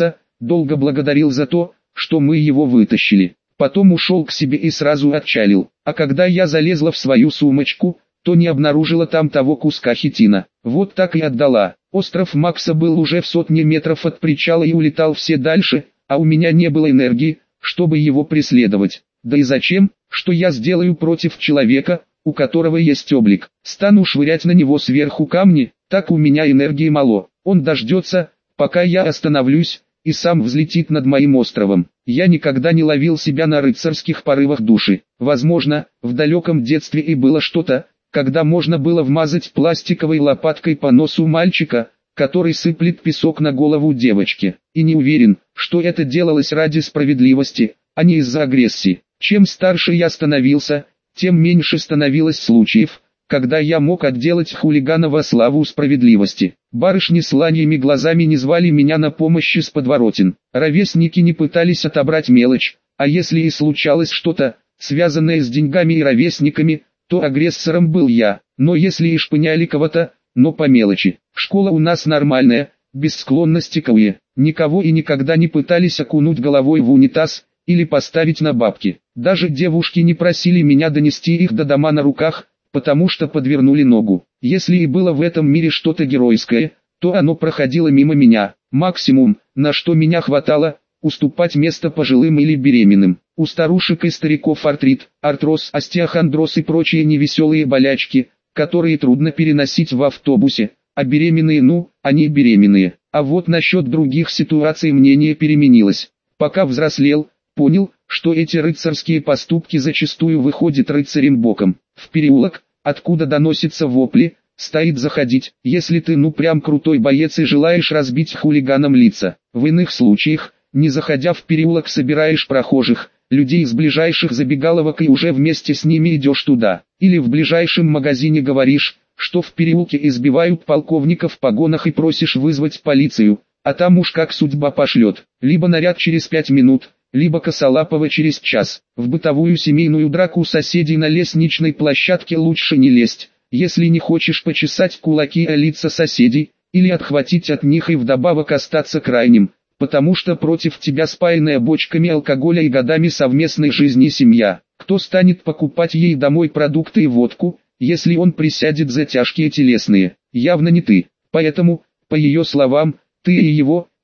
долго благодарил за то, что мы его вытащили. Потом ушел к себе и сразу отчалил. А когда я залезла в свою сумочку, то не обнаружила там того куска хитина. Вот так и отдала. Остров Макса был уже в сотне метров от причала и улетал все дальше, а у меня не было энергии, чтобы его преследовать. Да и зачем, что я сделаю против человека, у которого есть облик? Стану швырять на него сверху камни, так у меня энергии мало. Он дождется, пока я остановлюсь, и сам взлетит над моим островом. Я никогда не ловил себя на рыцарских порывах души. Возможно, в далеком детстве и было что-то, когда можно было вмазать пластиковой лопаткой по носу мальчика, который сыплет песок на голову девочки. И не уверен, что это делалось ради справедливости, а не из-за агрессии. Чем старше я становился, тем меньше становилось случаев, когда я мог отделать хулигана во славу справедливости. Барышни с ланьими глазами не звали меня на помощь из подворотен. Ровесники не пытались отобрать мелочь, а если и случалось что-то, связанное с деньгами и ровесниками, то агрессором был я. Но если и шпыняли кого-то, но по мелочи. Школа у нас нормальная, без склонности к ауе. Никого и никогда не пытались окунуть головой в унитаз, или поставить на бабки. Даже девушки не просили меня донести их до дома на руках, потому что подвернули ногу. Если и было в этом мире что-то геройское, то оно проходило мимо меня. Максимум, на что меня хватало, уступать место пожилым или беременным. У старушек и стариков артрит, артроз, остеохондроз и прочие невеселые болячки, которые трудно переносить в автобусе, а беременные они беременные. А вот насчет других ситуаций мнение переменилось. Пока взрослел, понял, что эти рыцарские поступки зачастую выходят рыцарем боком. В переулок, откуда доносятся вопли, стоит заходить, если ты прям крутой боец и желаешь разбить хулиганам лица. В иных случаях, не заходя в переулок, собираешь прохожих, людей из ближайших забегаловок и уже вместе с ними идешь туда. Или в ближайшем магазине говоришь, что в переулке избивают полковника в погонах и просишь вызвать полицию, а там уж как судьба пошлет. Либо наряд через 5 минут, либо косолапого через час. В бытовую семейную драку соседей на лестничной площадке лучше не лезть, если не хочешь почесать кулаки о лица соседей, или отхватить от них и вдобавок остаться крайним, потому что против тебя спаянная бочками алкоголя и годами совместной жизни семья. Кто станет покупать ей домой продукты и водку, если он присядет за тяжкие телесные? Явно не ты. Поэтому, по ее словам, ты и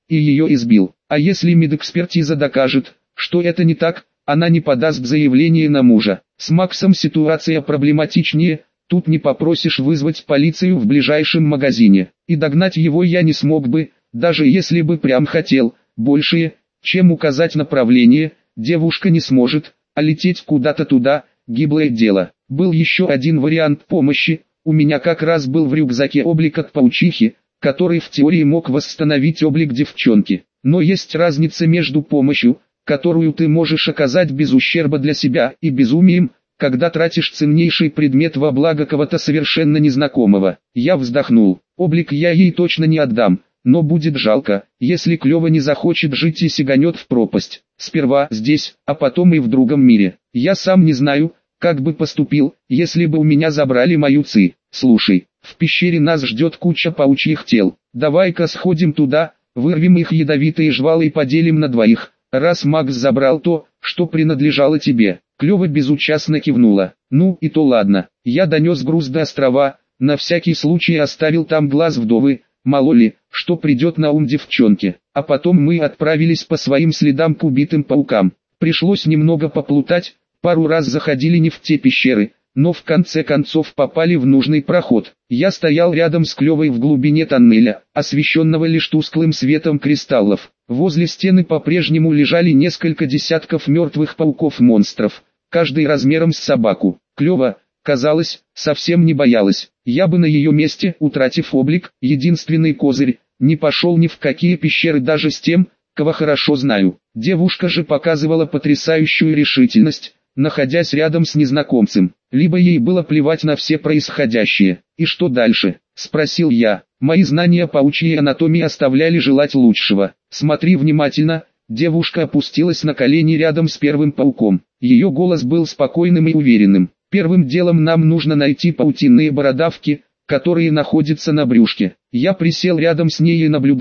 ее избил. А если медэкспертиза докажет, что это не так, она не подаст заявление на мужа. С Максом ситуация проблематичнее, тут не попросишь вызвать полицию в ближайшем магазине. И догнать его я не смог бы, даже если бы прям хотел. Большее, чем указать направление, девушка не сможет, а лететь куда-то туда, гиблое дело. Был еще один вариант помощи, у меня как раз был в рюкзаке облик от паучихи, который в теории мог восстановить облик девчонки. Но есть разница между помощью, которую ты можешь оказать без ущерба для себя, и безумием, когда тратишь ценнейший предмет во благо кого-то совершенно незнакомого. Я вздохнул. Облик я ей точно не отдам, но будет жалко, если Клёва не захочет жить и сиганет в пропасть. Сперва здесь, а потом и в другом мире. Я сам не знаю, как бы поступил, если бы у меня забрали мою ци. Слушай, в пещере нас ждет куча паучьих тел. Давай-ка сходим туда, вырвем их ядовитые жвалы и поделим на двоих, раз Макс забрал то, что принадлежало тебе. Клёва безучастно кивнула. Ну и то ладно. Я донес груз до острова, на всякий случай оставил там глаз вдовы, мало ли, что придет на ум девчонке. А потом мы отправились по своим следам к убитым паукам. Пришлось немного поплутать, пару раз заходили не в те пещеры, но в конце концов попали в нужный проход. Я стоял рядом с Клёвой в глубине тоннеля, освещенного лишь тусклым светом кристаллов. Возле стены по-прежнему лежали несколько десятков мертвых пауков-монстров, каждый размером с собаку. Клёва, казалось, совсем не боялась. Я бы на ее месте, утратив облик, единственный козырь, не пошел ни в какие пещеры даже с тем, кого хорошо знаю. Девушка же показывала потрясающую решительность, находясь рядом с незнакомцем. Либо ей было плевать на все происходящее. «И что дальше?» – спросил я. Мои знания паучьей анатомии оставляли желать лучшего. «Смотри внимательно». Девушка опустилась на колени рядом с первым пауком. Ее голос был спокойным и уверенным. «Первым делом нам нужно найти паутинные бородавки, которые находятся на брюшке». Я присел рядом с ней и наблюдал,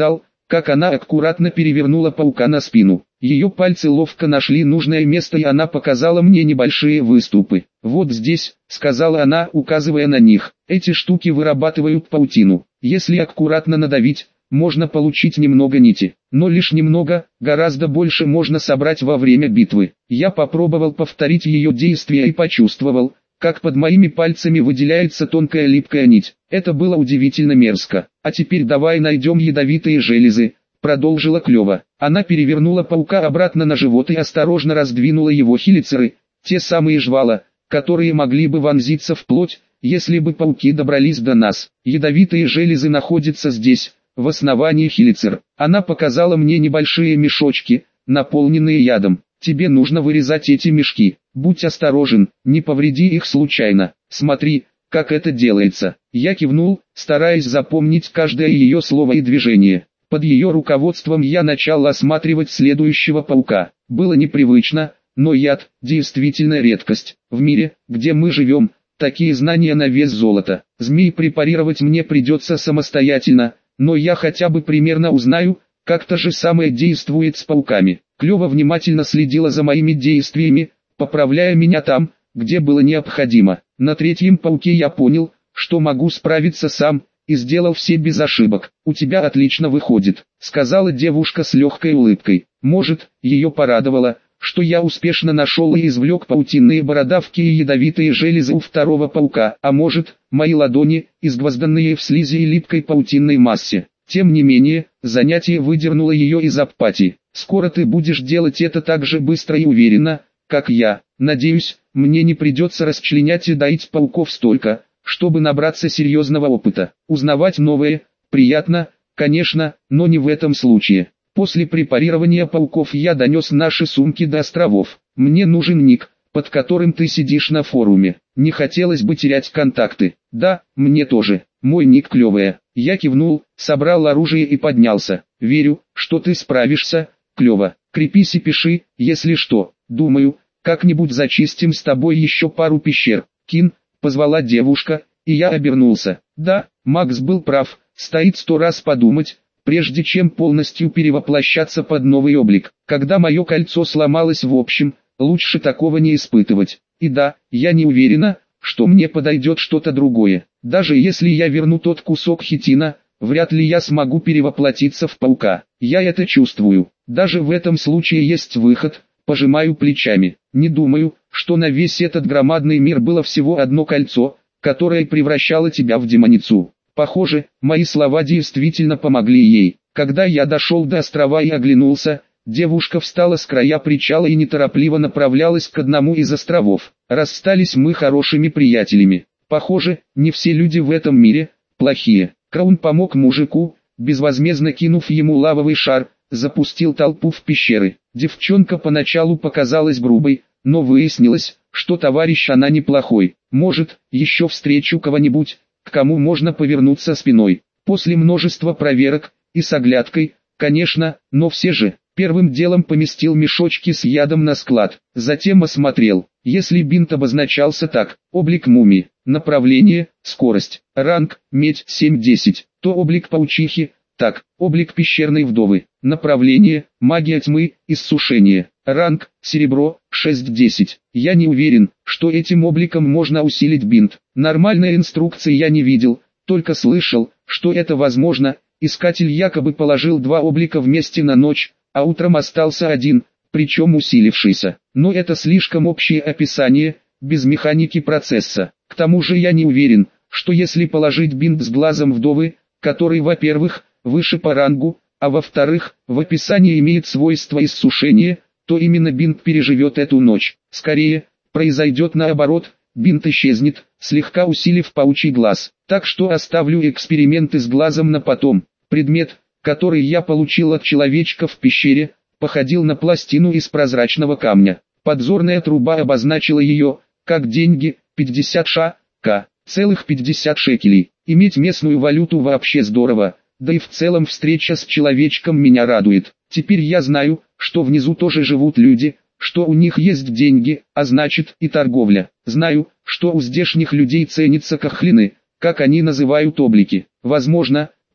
как она аккуратно перевернула паука на спину. Ее пальцы ловко нашли нужное место, и она показала мне небольшие выступы. «Вот здесь», — сказала она, указывая на них, — «эти штуки вырабатывают паутину. Если аккуратно надавить, можно получить немного нити. Но лишь немного, гораздо больше можно собрать во время битвы». Я попробовал повторить ее действия и почувствовал, как под моими пальцами выделяется тонкая липкая нить. Это было удивительно мерзко. «А теперь давай найдем ядовитые железы», — продолжила Клёва. Она перевернула паука обратно на живот и осторожно раздвинула его хелицеры, те самые жвала, которые могли бы вонзиться в плоть, если бы пауки добрались до нас. Ядовитые железы находятся здесь, в основании хелицер. Она показала мне небольшие мешочки, наполненные ядом. «Тебе нужно вырезать эти мешки. Будь осторожен, не повреди их случайно. Смотри, как это делается». Я кивнул, стараясь запомнить каждое ее слово и движение. Под ее руководством я начал осматривать следующего паука. Было непривычно, но яд – действительно редкость. В мире, где мы живем, такие знания на вес золота. Змей препарировать мне придется самостоятельно, но я хотя бы примерно узнаю, как то же самое действует с пауками. Клёва внимательно следила за моими действиями, поправляя меня там, где было необходимо. На третьем пауке я понял, что могу справиться сам, и сделал все без ошибок. «У тебя отлично выходит», — сказала девушка с легкой улыбкой. Может, ее порадовало, что я успешно нашел и извлек паутинные бородавки и ядовитые железы у второго паука, а может, мои ладони, изгвозданные в слизи и липкой паутинной массе. Тем не менее, занятие выдернуло ее из апатии. «Скоро ты будешь делать это так же быстро и уверенно, как я. Надеюсь, мне не придется расчленять и доить пауков столько, чтобы набраться серьезного опыта. Узнавать новое приятно, конечно, но не в этом случае». После препарирования пауков я донес наши сумки до островов. «Мне нужен ник, под которым ты сидишь на форуме. Не хотелось бы терять контакты». «Да, мне тоже. Мой ник Клёвая». Я кивнул, собрал оружие и поднялся. «Верю, что ты справишься, Клёва. Крепись и пиши, если что. Думаю, как-нибудь зачистим с тобой еще пару пещер». «Кин», — позвала девушка, и я обернулся. Да, Макс был прав, стоит 100 раз подумать, прежде чем полностью перевоплощаться под новый облик. Когда мое кольцо сломалось, в общем, лучше такого не испытывать. И да, я не уверена, что мне подойдет что-то другое. Даже если я верну тот кусок хитина, вряд ли я смогу перевоплотиться в паука. Я это чувствую. Даже в этом случае есть выход, пожимаю плечами. Не думаю, что на весь этот громадный мир было всего одно кольцо, которое превращало тебя в демоницу. Похоже, мои слова действительно помогли ей. Когда я дошел до острова и оглянулся, девушка встала с края причала и неторопливо направлялась к одному из островов. Расстались мы хорошими приятелями. Похоже, не все люди в этом мире плохие. Краун помог мужику, безвозмездно кинув ему лавовый шар, запустил толпу в пещеры. Девчонка поначалу показалась грубой, но выяснилось, что товарищ она неплохой. Может, еще встречу кого-нибудь, к кому можно повернуться спиной. После множества проверок, и с оглядкой, конечно, но все же, первым делом поместил мешочки с ядом на склад, затем осмотрел. Если бинт обозначался так: облик мумии, направление, скорость, ранг, медь 7-10, то облик паучихи, так, облик пещерной вдовы, направление, магия тьмы, иссушение, ранг, серебро, 6-10. Я не уверен, что этим обликом можно усилить бинт. Нормальной инструкции я не видел, только слышал, что это возможно. Искатель якобы положил 2 облика вместе на ночь, а утром остался один, причем усилившийся. Но это слишком общее описание, без механики процесса. К тому же я не уверен, что если положить бинт с глазом вдовы, который, во-первых, выше по рангу, а во-вторых, в описании имеет свойство иссушения, то именно бинт переживет эту ночь. Скорее, произойдет наоборот, бинт исчезнет, слегка усилив паучий глаз. Так что оставлю эксперименты с глазом на потом. Предмет, который я получил от человечка в пещере, походил на пластину из прозрачного камня. Подзорная труба обозначила ее, как деньги, 50 ш.к. целых 50 шекелей. Иметь местную валюту вообще здорово, да и в целом встреча с человечком меня радует. Теперь я знаю, что внизу тоже живут люди, что у них есть деньги, а значит и торговля. Знаю, что у здешних людей ценятся кахлины, как они называют облики. Возможно,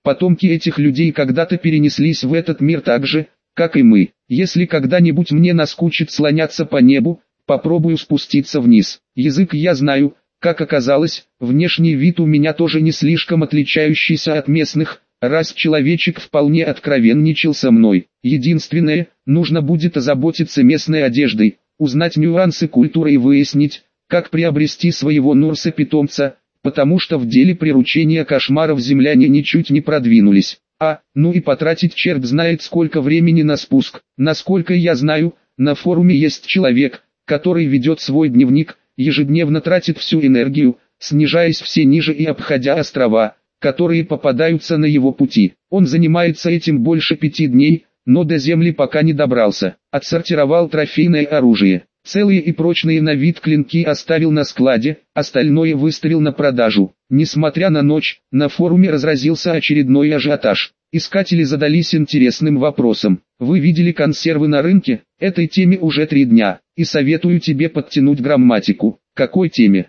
Потомки этих людей когда-то перенеслись в этот мир так же, как и мы. Если когда-нибудь мне наскучит слоняться по небу, попробую спуститься вниз. Язык я знаю, как оказалось, внешний вид у меня тоже не слишком отличающийся от местных, раз человечек вполне откровенничал со мной. Единственное, нужно будет озаботиться местной одеждой, узнать нюансы культуры и выяснить, как приобрести своего Нурса-питомца, потому что в деле приручения кошмаров земляне ничуть не продвинулись. Ну и потратить черт знает сколько времени на спуск. Насколько я знаю, на форуме есть человек, который ведет свой дневник, ежедневно тратит всю энергию, снижаясь все ниже и обходя острова, которые попадаются на его пути. Он занимается этим больше 5 дней, но до земли пока не добрался. Отсортировал трофейное оружие. Целые и прочные на вид клинки оставил на складе, остальное выставил на продажу. Несмотря на ночь, на форуме разразился очередной ажиотаж. Искатели задались интересным вопросом. Вы видели консервы на рынке? Этой теме уже 3 дня, и советую тебе подтянуть грамматику. Какой теме?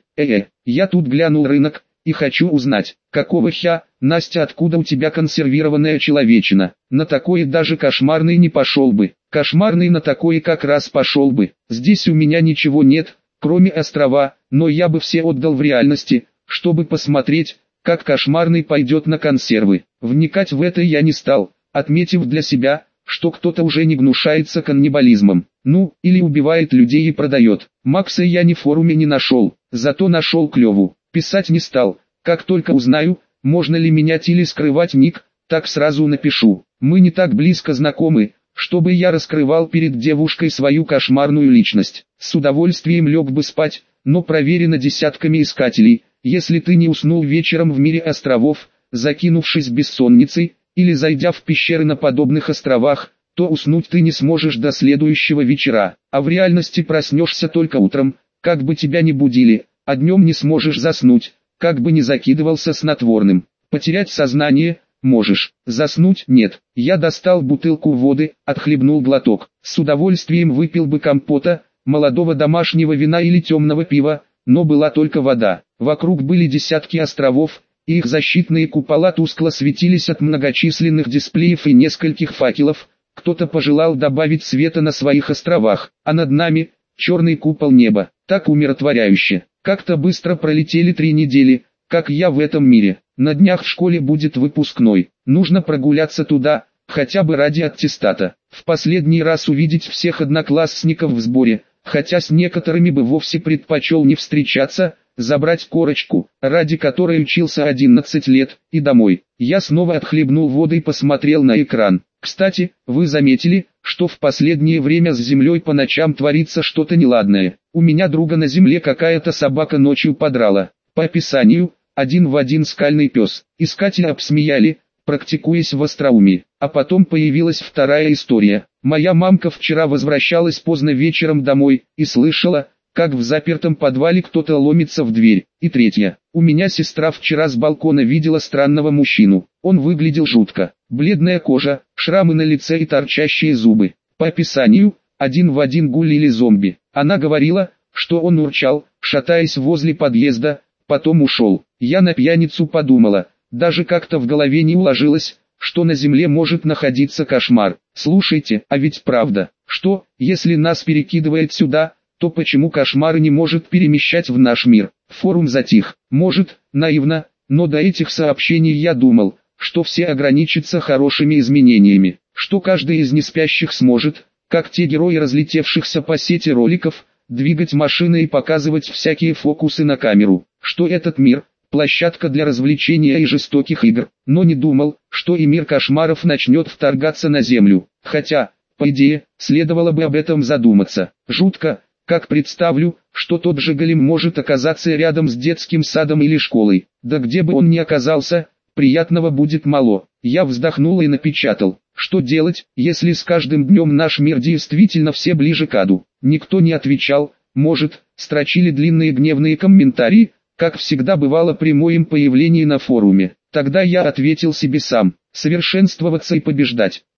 Я тут глянул рынок, и хочу узнать, какого Настя, откуда у тебя консервированная человечина? На такое даже кошмарный не пошел бы. Кошмарный на такое как раз пошел бы. Здесь у меня ничего нет, кроме острова, но я бы все отдал в реальности, чтобы посмотреть, как кошмарный пойдет на консервы. Вникать в это я не стал, отметив для себя, что кто-то уже не гнушается каннибализмом. Или убивает людей и продает. Макса я ни в форуме не нашел, зато нашел Клеву. Писать не стал, как только узнаю, можно ли менять или скрывать ник, так сразу напишу. Мы не так близко знакомы, чтобы я раскрывал перед девушкой свою кошмарную личность. С удовольствием лег бы спать, но проверено десятками искателей. Если ты не уснул вечером в мире островов, закинувшись бессонницей, или зайдя в пещеры на подобных островах, то уснуть ты не сможешь до следующего вечера, а в реальности проснешься только утром, как бы тебя ни будили, а днем не сможешь заснуть, как бы ни закидывался снотворным. Потерять сознание можешь, заснуть нет. Я достал бутылку воды, отхлебнул глоток, с удовольствием выпил бы компота, молодого домашнего вина или темного пива, но была только вода. Вокруг были десятки островов, и их защитные купола тускло светились от многочисленных дисплеев и нескольких факелов. Кто-то пожелал добавить света на своих островах, а над нами черный купол неба, так умиротворяюще. Как-то быстро пролетели 3 недели, как я в этом мире. На днях в школе будет выпускной, нужно прогуляться туда, хотя бы ради аттестата. В последний раз увидеть всех одноклассников в сборе, хотя с некоторыми бы вовсе предпочел не встречаться, забрать корочку, ради которой учился 11 лет, и домой. Я снова отхлебнул воды и посмотрел на экран. Кстати, вы заметили, что в последнее время с землей по ночам творится что-то неладное? У меня друга на земле какая-то собака ночью подрала. По описанию, один в один скальный пес. Искатели обсмеяли, практикуясь в остроумии. А потом появилась вторая история. Моя мамка вчера возвращалась поздно вечером домой, и слышала, как в запертом подвале кто-то ломится в дверь. И третья. У меня сестра вчера с балкона видела странного мужчину. Он выглядел жутко. Бледная кожа, шрамы на лице и торчащие зубы. По описанию, один в один гуль или зомби. Она говорила, что он урчал, шатаясь возле подъезда, потом ушел. Я на пьяницу подумала, даже как-то в голове не уложилось, что на земле может находиться кошмар. Слушайте, а ведь правда, что, если нас перекидывает сюда, то почему кошмар не может перемещать в наш мир? Форум затих. Может, наивно, но до этих сообщений я думал, что все ограничатся хорошими изменениями, что каждый из неспящих сможет, как те герои разлетевшихся по сети роликов, двигать машины и показывать всякие фокусы на камеру, что этот мир – площадка для развлечения и жестоких игр, но не думал, что и мир кошмаров начнет вторгаться на землю, хотя, по идее, следовало бы об этом задуматься. Жутко, как представлю, что тот же голем может оказаться рядом с детским садом или школой, да где бы он ни оказался, приятного будет мало. Я вздохнул и напечатал, что делать, если с каждым днем наш мир действительно все ближе к аду. Никто не отвечал, может, строчили длинные гневные комментарии, как всегда бывало при моем появлении на форуме. Тогда я ответил себе сам, совершенствоваться и побеждать.